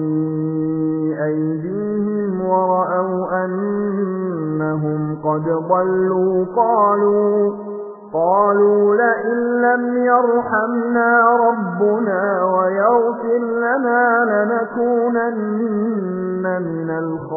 أَيْدِيهِمْ وَرَأَوْا أَنَّهُمْ قَدْ ضَلُّوا قَالُوا قَالُوا لَئِن لَّمْ يَرْحَمْنَا رَبُّنَا وَيَغْفِرْ لَنَا لَنَكُونَنَّ مِنَ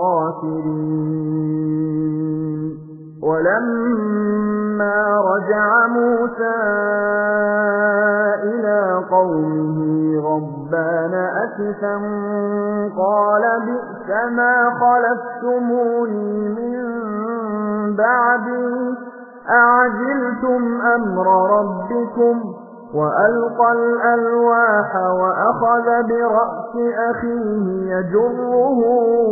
الْخَاسِرِينَ وَلَمَّا رَجَعَ مُوسَىٰ إِلَىٰ قَوْمِهِ غَضْبَانَ أَسِفًا قَالَ بِئْسَمَا خَلَفْتُمُونِي مِن بَعْدِي أَعَجِلْتُمْ أَمْرَ رَبِّكُمْ وَأَلْقَى الْأَلْوَاحَ وَأَخَذَ بِرَأْسِ أَخِيهِ يَجُرُّهُ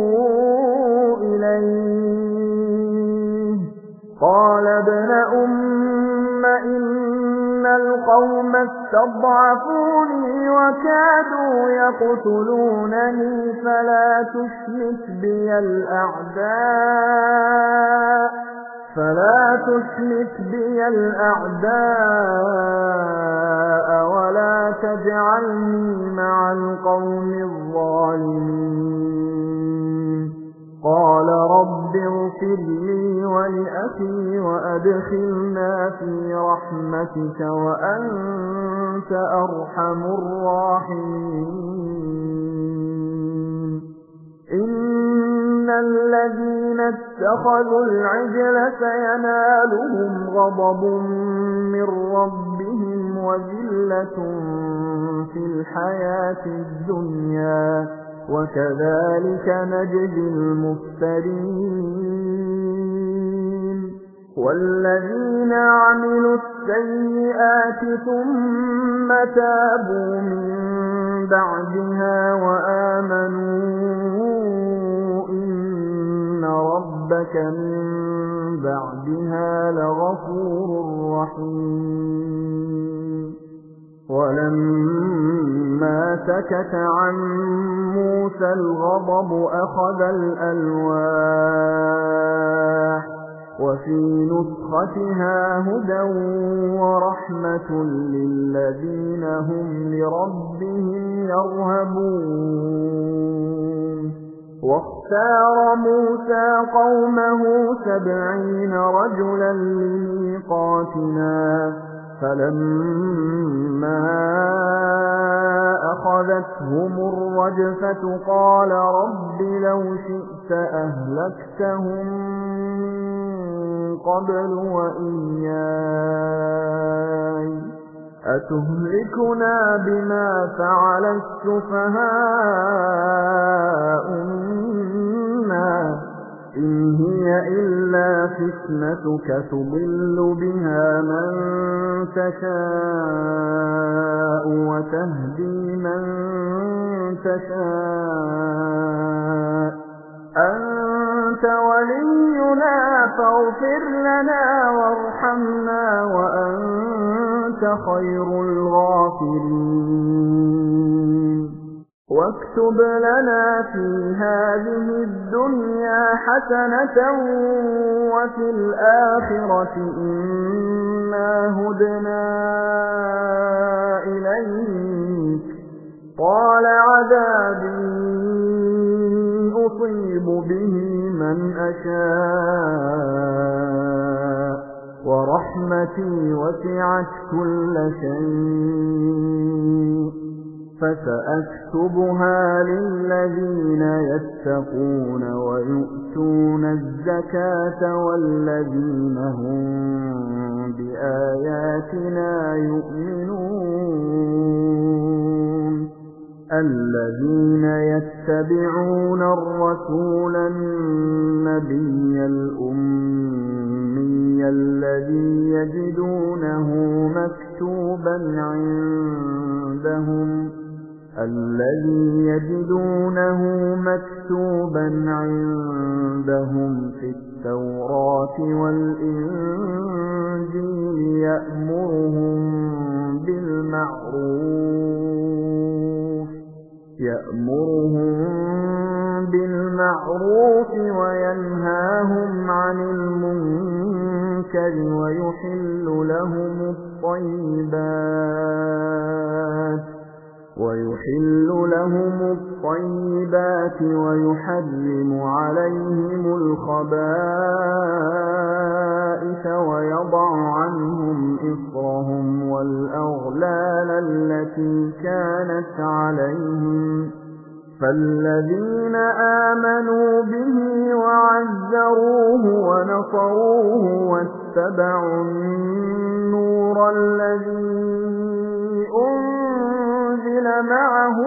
إِلَيْهِ قَالَ ابْنَ أُمَّ إِنَّ الْقَوْمَ اسْتَضْعَفُونِي وَكَادُوا يَقْتُلُونَنِي فَلَا تُشْمِتْ بِيَ الْأَعْدَاءَ فَلَا تُشْمِتْ بِيَ الْأَعْدَاءَ وَلَا تَجْعَلْنِي مَعَ الْقَوْمِ الظَّالِمِينَ قَالَ رَبِّ اغْفِرْ لِي وَلِأَخِي وَأَدْخِلْنَا فِي رَحْمَتِكَ وَأَنتَ أَرْحَمُ الرَّاحِمِينَ إِنَّ الَّذِينَ اتَّخَذُوا الْعِجْلَ سَيَنَالُهُمْ غَضَبٌ مِّن رَّبِّهِمْ وَذِلَّةٌ فِي الْحَيَاةِ الدُّنْيَا وَكَذَلِكَ نَجْزِي الْمُفْتَرِينَ وَالَّذِينَ عَمِلُوا السَّيِّئَاتِ ثُمَّ تَابُوا مِن بَعْدِهَا وَآمَنُوا إِنَّ رَبَّكَ مِن بَعْدِهَا لَغَفُورٌ رَّحِيمٌ ولما سكت عن موسى الغضب أخذ الألواح وفي نسختها هدى ورحمة للذين هم لربهم يرهبون واختار موسى قومه سبعين رجلا لميقاتنا فلما أخذتهم الرجفة قال رب لو شئت أهلكتهم من قبل وإياي أتهلكنا بما فعل السفهاء منا إن هي إلا فتنتك تضل بها من تشاء وتهدي من تشاء أنت ولينا فاغفر لنا وارحمنا وأنت خير الغافرين واكتب لنا في هذه الدنيا حسنة وفي الآخرة إنا هدنا إليك قال عذابي أصيب به من أشاء ورحمتي وسعت كل شيء فسأكتبها للذين يتقون ويؤتون الزكاة والذين هم بآياتنا يؤمنون الذين يتبعون الرسول النبي الأمي الذي يجدونه مكتوبا عندهم الذي يجدونه مكتوبا عندهم في التوراة والإنجيل يأمرهم بالمعروف يأمرهم بالمعروف وينهاهم عن المنكر ويحل لهم الطيبات ويحل لهم الطيبات ويحرم عليهم الخبائث ويضع عنهم إصرهم والأغلال التي كانت عليهم فالذين آمنوا به وعزروه ونصروه واتبعوا النور الذي أنزل معه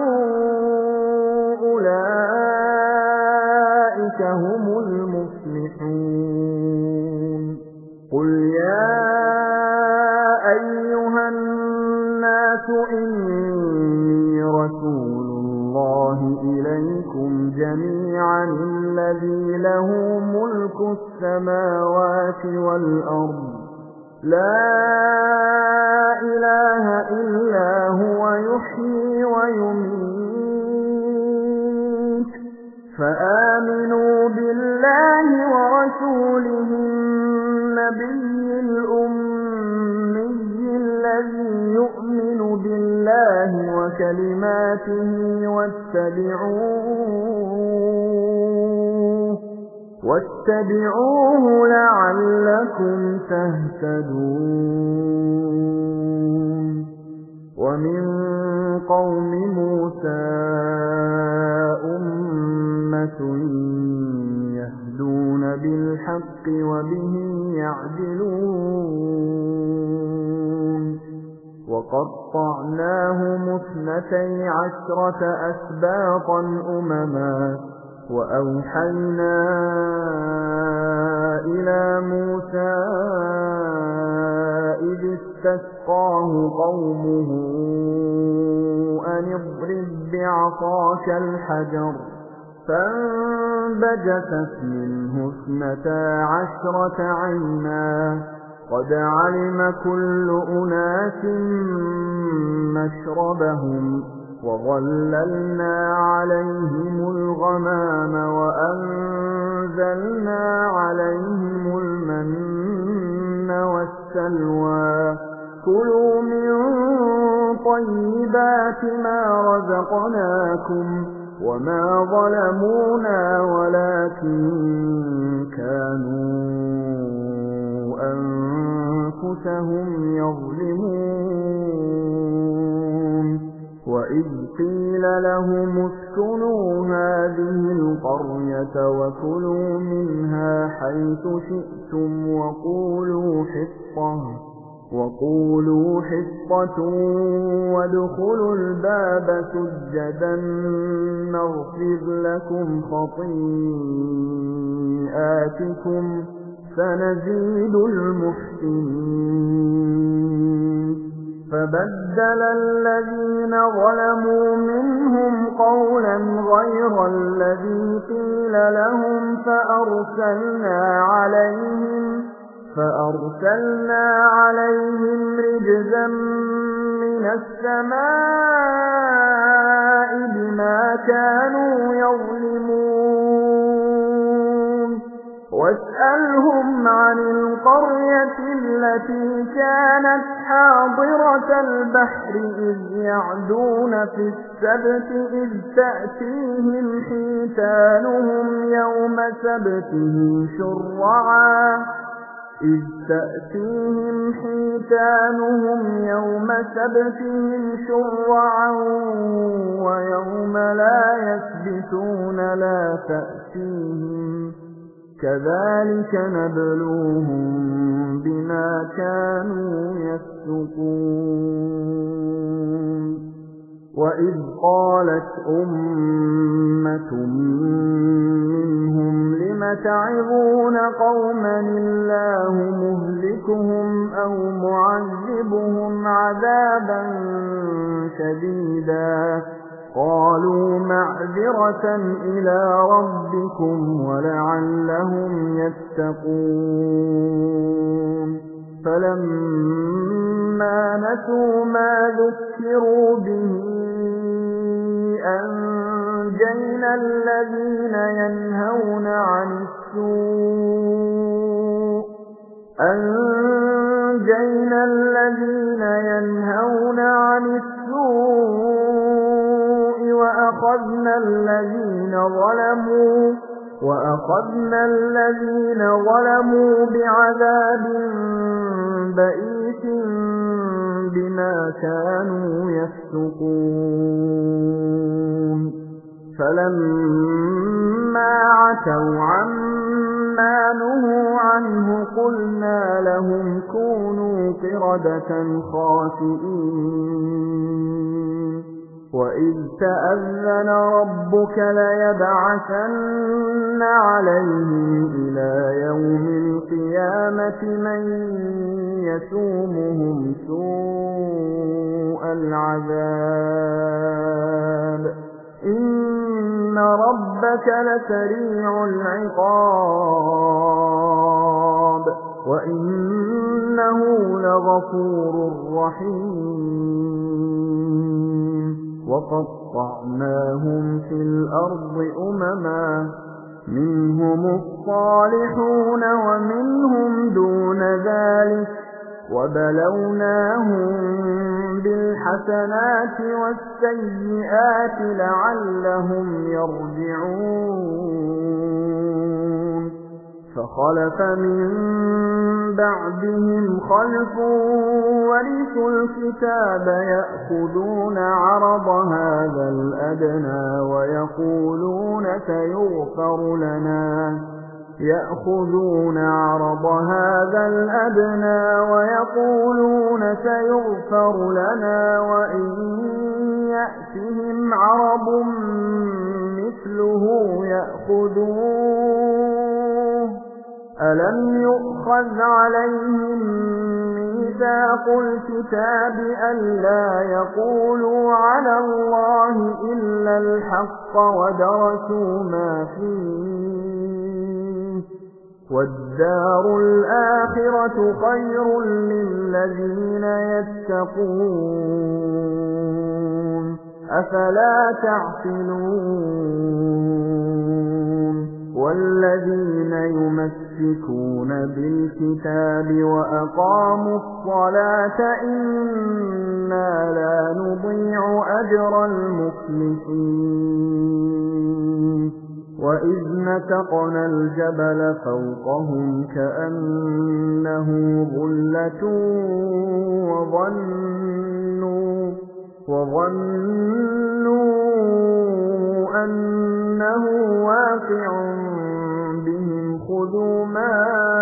أولئك هم المفلحون قل يا أيها الناس إني رسول الله إليكم جميعا الذي له ملك السماوات والأرض لا إله إلا هو يحيي ويميت فآمنوا بالله ورسوله النبي الأمي الذي يؤمن بالله وكلماته واتبعوه واتبعوه لعلكم تهتدون ومن قوم موسى أمة يهدون بالحق وبه يعدلون وقطعناهم اثنتي عشرة أسباطا أمما وأوحينا إلى موسى إذ استسقاه قومه أن اضرب بعصاك الحجر فانبجست منه اثنتا عشرة عينا قد علم كل أناس مشربهم وظللنا عليهم الغمام وأنزلنا عليهم المن والسلوى كلوا من طيبات ما رزقناكم وما ظلمونا ولكن كانوا أنفسهم يظلمون وإذ قيل لهم اسكنوا هذه القرية وكلوا منها حيث شئتم وقولوا حطة وقولوا حطة وادخلوا الباب سجدا نغفر لكم خطيئاتكم سنزيد المحسنين فبدل الذين ظلموا منهم قولا غير الذي قيل لهم فأرسلنا عليهم فأرسلنا عليهم رجزا من السماء بما كانوا يظلمون واسألهم عن القرية التي كانت حاضرة البحر إذ يعدون في السبت إذ تأتيهم حيتانهم يوم سبتهم شرعا إذ تأتيهم حيتانهم يوم سبتهم شرعا ويوم لا يسبتون لا تأتيهم كذلك نبلوهم بما كانوا يفسقون وإذ قالت أمة منهم لم تعظون قوما الله مهلكهم أو معذبهم عذابا شديدا قالوا معذرة إلى ربكم ولعلهم يتقون فلما نسوا ما ذكروا به أنجينا الذين ينهون عن السوء أنجينا الذين ينهون عن السوء وأخذنا الذين ظلموا وأخذنا الذين ظلموا بعذاب بئيس بما كانوا يفسقون فلما عتوا عما نهوا عنه قلنا لهم كونوا قردة خاسئين وإذ تأذن ربك ليبعثن عليهم إلى يوم القيامة من يسومهم سوء العذاب إن ربك لسريع العقاب وإنه لغفور رحيم وقطعناهم في الأرض أمما منهم الصالحون ومنهم دون ذلك وبلوناهم بالحسنات والسيئات لعلهم يرجعون فخلف من بعدهم خلف ورثوا الكتاب يأخذون عرض هذا الأدنى ويقولون سيغفر لنا يأخذون عرض هذا الأدنى ويقولون سيغفر لنا وإن يأتهم عرض مثله يأخذوه ألم يؤخذ عليهم ميثاق الكتاب ألا يقولوا على الله إلا الحق ودرسوا ما فيه وَالدَّارُ الْآخِرَةُ خَيْرٌ لِّلَّذِينَ يَتَّقُونَ أَفَلَا تَعْقِلُونَ وَالَّذِينَ يُمَسِّكُونَ بِالْكِتَابِ وَأَقَامُوا الصَّلَاةَ إِنَّا لَا نُضِيعُ أَجْرَ الْمُصْلِحِينَ وَإِذْ نَتَقْنَا الْجَبَلَ فَوْقَهُمْ كَأَنَّهُ ظُلَّةٌ وَظَنُّوا وَظَنُّوا أَنَّهُ واقع بهم خُذُوا ما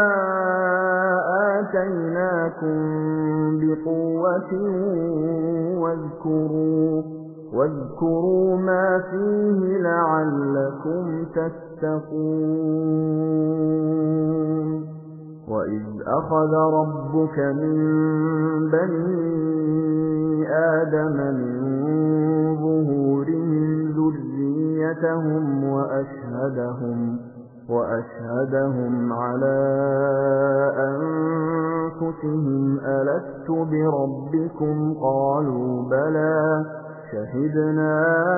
آتَيْنَاكُمْ بِقُوَّةٍ وَاذْكُرُوا واذكروا ما فيه لعلكم تتقون وإذ أخذ ربك من بني آدم من ظهورهم ذريتهم وأشهدهم وأشهدهم على أنفسهم ألست بربكم قالوا بلى شهدنا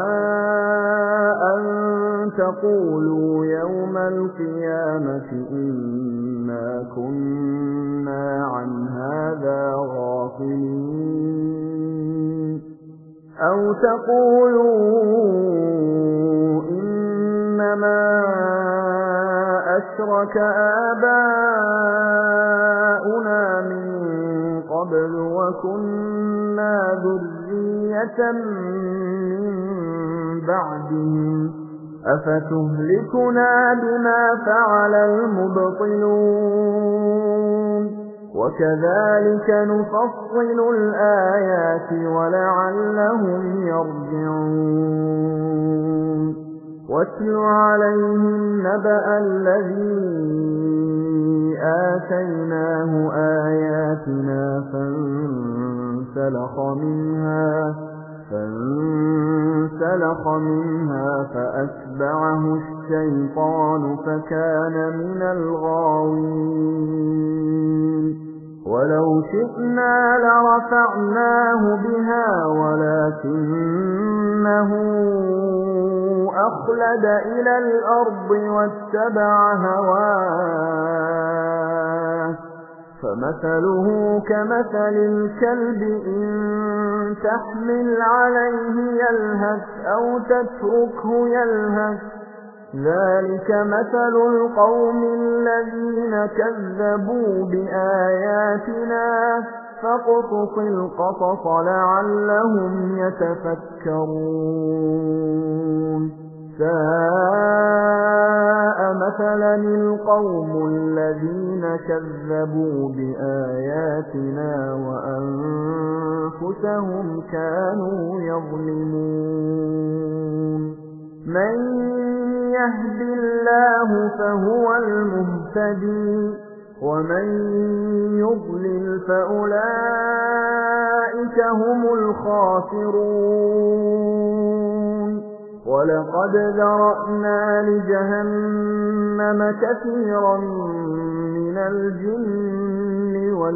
أن تقولوا يوم القيامة إنا كنا عن هذا غافلين أو تقولوا إنما أشرك آباؤنا من قبل وكنا ذرية من بعدهم أفتهلكنا بما فعل المبطلون وكذلك نفصل الآيات ولعلهم يرجعون واتل عليهم نبأ الذي آتيناه آياتنا فانسلخ منها فانسلخ منها فأتبعه الشيطان فكان من الغاوين ولو شئنا لرفعناه بها ولكنه أخلد إلى الأرض واتبع هواه فمثله كمثل الكلب إن تحمل عليه يلهث أو تتركه يلهث ذلك مثل القوم الذين كذبوا بآياتنا فاقصص القصص لعلهم يتفكرون ساء مثلا القوم الذين كذبوا بآياتنا وأنفسهم كانوا يظلمون من يهد الله فهو المهتدي ومن يضلل فأولئك هم الخاسرون ولقد ذرأنا لجهنم كثيرا من الجن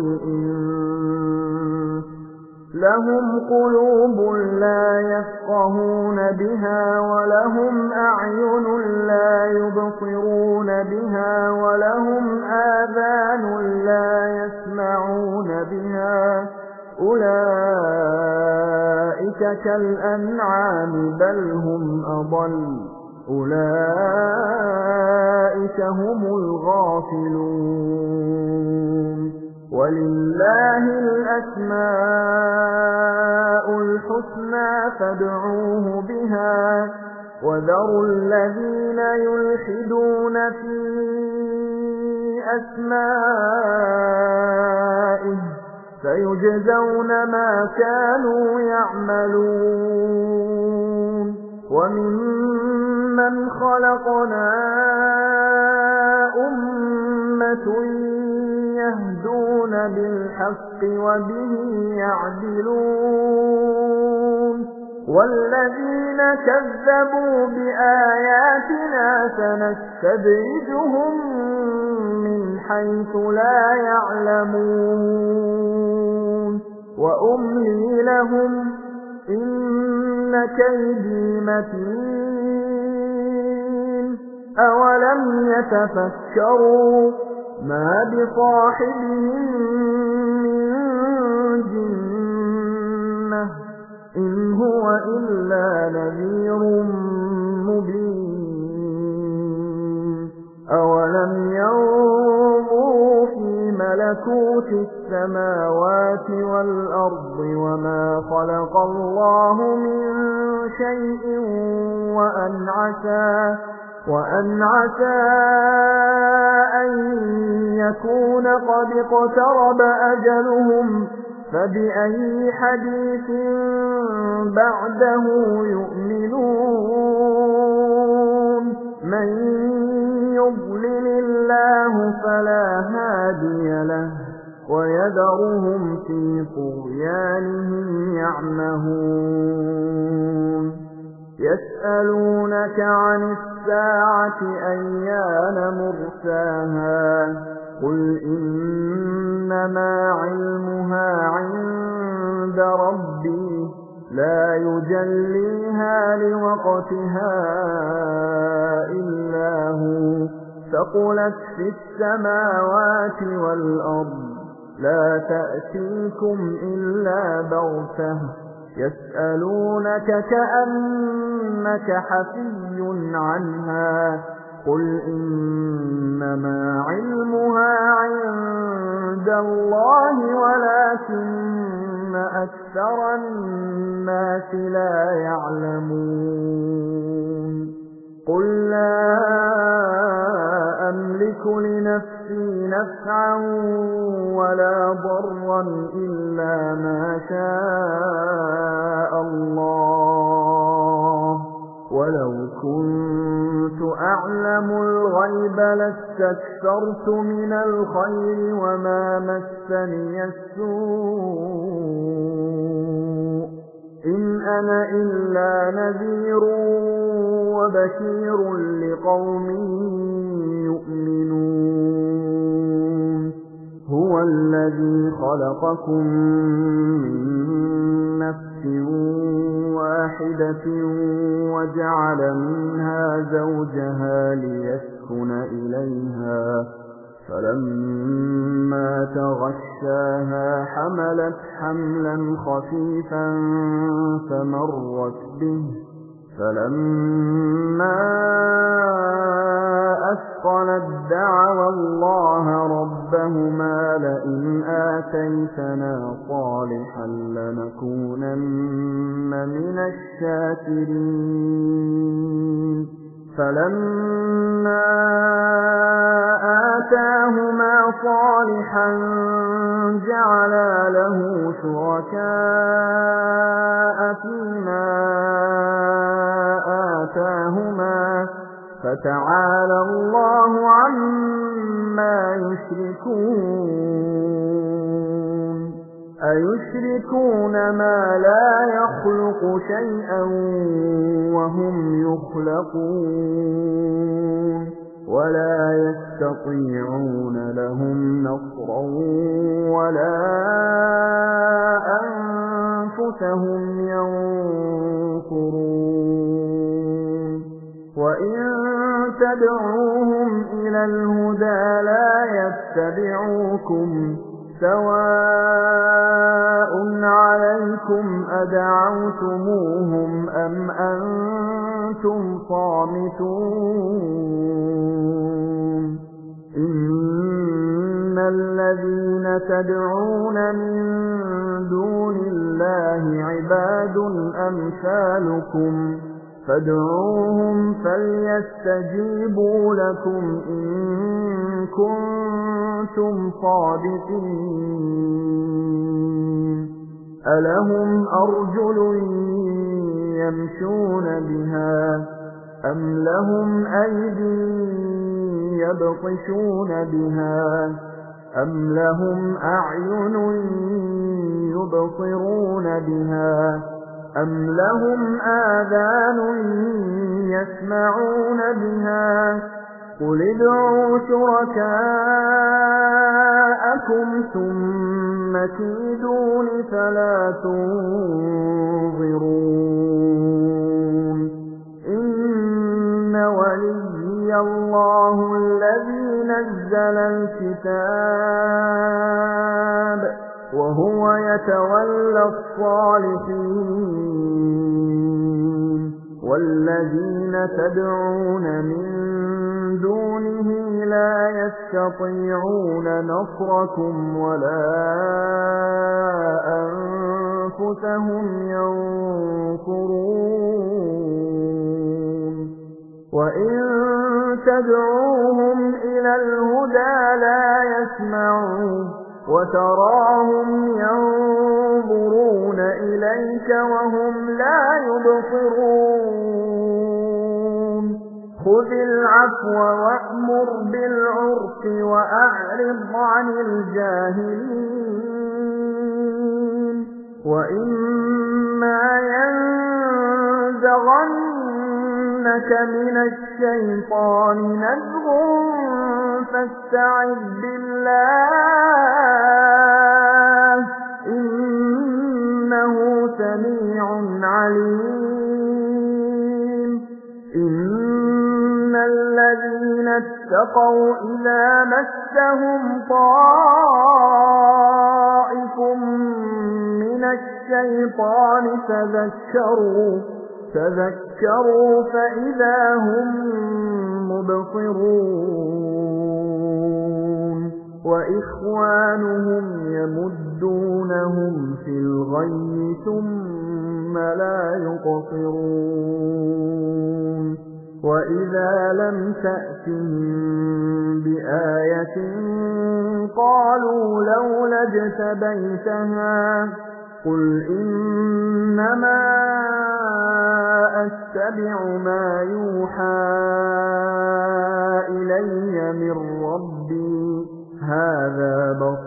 والإنس لهم قلوب لا يفقهون بها ولهم أعين لا يبصرون بها ولهم آذان لا يسمعون بها أولئك كالأنعام بل هم أضل أولئك هم الغافلون ولله الأسماء الحسنى فادعوه بها وذروا الذين يلحدون في أسمائه سيجزون ما كانوا يعملون وممن خلقنا أمة يهدون بالحق وبه يعدلون والذين كذبوا بآياتنا سنستدرجهم من حيث لا يعلمون وأملي لهم إن كيدي متين أولم يتفكروا ما بصاحبهم من جنة إن هو إلا نذير مبين أولم ينظروا في ملكوت السماوات والأرض وما خلق الله من شيء وأن عسى وأن عسى أن يكون قد اقترب أجلهم فبأي حديث بعده يؤمنون من يضلل الله فلا هادي له ويذرهم في طغيانهم يعمهون يسألونك عن الساعة أيان مرساها قل إنما علمها عند ربي لا يجليها لوقتها إلا هو ثقلت في السماوات والأرض لا تأتيكم إلا بغتة يسألونك كأنك حفي عنها قل إنما علمها عند الله ولكن أكثر الناس لا يعلمون قل لا أملك لنفسي نفعا ولا ضرا إلا ما شاء الله ولو كنت أعلم الغيب لاستكثرت من الخير وما مسني السوء إن أنا إلا نذير وبشير لقوم يؤمنون هو الذي خلقكم من نفس واحدة وجعل منها زوجها ليسكن إليها فلما تغشاها حملت حملا خفيفا فمرت به فلما أثقلت دعوا الله ربهما لئن آتيتنا صالحا لنكونن من الشاكرين فلما آتاهما صالحا جعلا له شركاء فيما آتاهما فتعالى الله عما يشركون أيشركون ما لا يخلق شيئا وهم يخلقون ولا يستطيعون لهم نصرا ولا أنفسهم ينصرون وإن تدعوهم إلى الهدى لا يتبعوكم سواء عليكم أدعوتموهم أم أنتم صامتون إن الذين تدعون من دون الله عباد أمثالكم فادعوهم فليستجيبوا لكم إن كنتم صادقين ألهم أرجل يمشون بها أم لهم أيدي يبطشون بها أم لهم أعين يبصرون بها أَمْ لَهُمْ آذَانٌ يَسْمَعُونَ بِهَا قُلِ ادْعُوا شُرَكَاءَكُمْ ثُمَّ كِيدُونِ فَلَا تُنظِرُونِ إِنَّ وَلِيِّيَ اللَّهُ الَّذِي نَزَّلَ الْكِتَابَ وَهُوَ يَتَوَلَّى الصَّالِحِينَ وَالَّذِينَ تَدْعُونَ مِن دُونِهِ لَا يَسْتَطِيعُونَ نَصْرَكُمْ وَلَا أَنفُسَهُمْ يَنصُرُونَ وَإِن تَدْعُوهُمْ إِلَى الْهُدَى لَا يَسْمَعُوا وَتَرَاهُمْ يَنظُرُونَ إِلَيْكَ وَهُمْ لَا يُبْصِرُونَ خُذِ الْعَفْوَ وَأْمُرْ بِالْعُرْفِ وَأَعْرِضْ عَنِ الْجَاهِلِينَ وَإِمَّا يَنزَغَنَّكَ مِنَ الشَّيْطَانِ نَزْغٌ فَاسْتَعِذْ بِاللَّهِ إِنَّهُ سَمِيعٌ عَلِيمٌ إِنَّ الَّذِينَ اتَّقَوْا إِذَا مَسَّهُمْ طَائِفٌ مِّنَ الشَّيْطَانِ تَذَكَّرُوا تَذَكَّرُوا فَإِذَا هُم مُّبْصِرُونَ وَإِخْوَانُهُمْ يَمُدُّونَهُمْ فِي الْغَيِّ ثُمَّ لَا يُقْصِرُونَ وَإِذَا لَمْ تَأْتِهِم بِآيَةٍ قَالُوا لَوْلَا اجْتَبَيْتَهَا قُلْ إِنَّمَا أَتَّبِعُ مَا يُوحَى إِلَيَّ مِن رَّبِّي هَٰذَا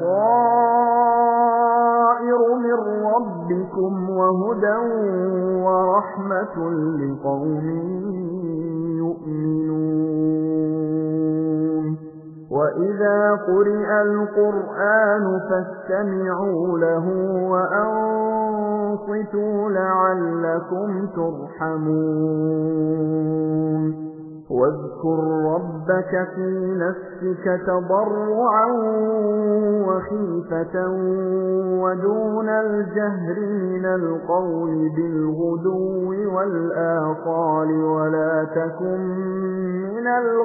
بَصَائِرُ مِن رَّبِّكُمْ وَهُدًى وَرَحْمَةٌ لِّقَوْمٍ يُؤْمِنُونَ وَإِذَا قُرِئَ الْقُرْآنُ فَاسْتَمِعُوا لَهُ وَأَنصِتُوا لَعَلَّكُمْ تُرْحَمُونَ وَاذْكُر رَّبَّكَ فِي نَفْسِكَ تَضَرُّعًا وَخِيفَةً وَدُونَ الْجَهْرِ مِنَ الْقَوْلِ بِالْغُدُوِّ وَالْآصَالِ وَلَا تَكُن مِّنَ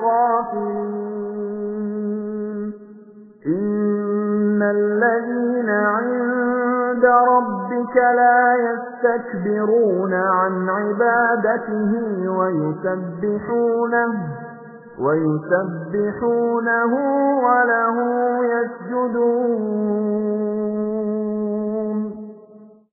الْغَافِلِينَ إِنَّ الَّذِينَ عِندَ رَبِّكَ لَا يَسْتَكْبِرُونَ عَنْ عِبَادَتِهِ وَيُسَبِّحُونَهُ وَيُسَبِّحُونَهُ وَلَهُ يَسْجُدُونَ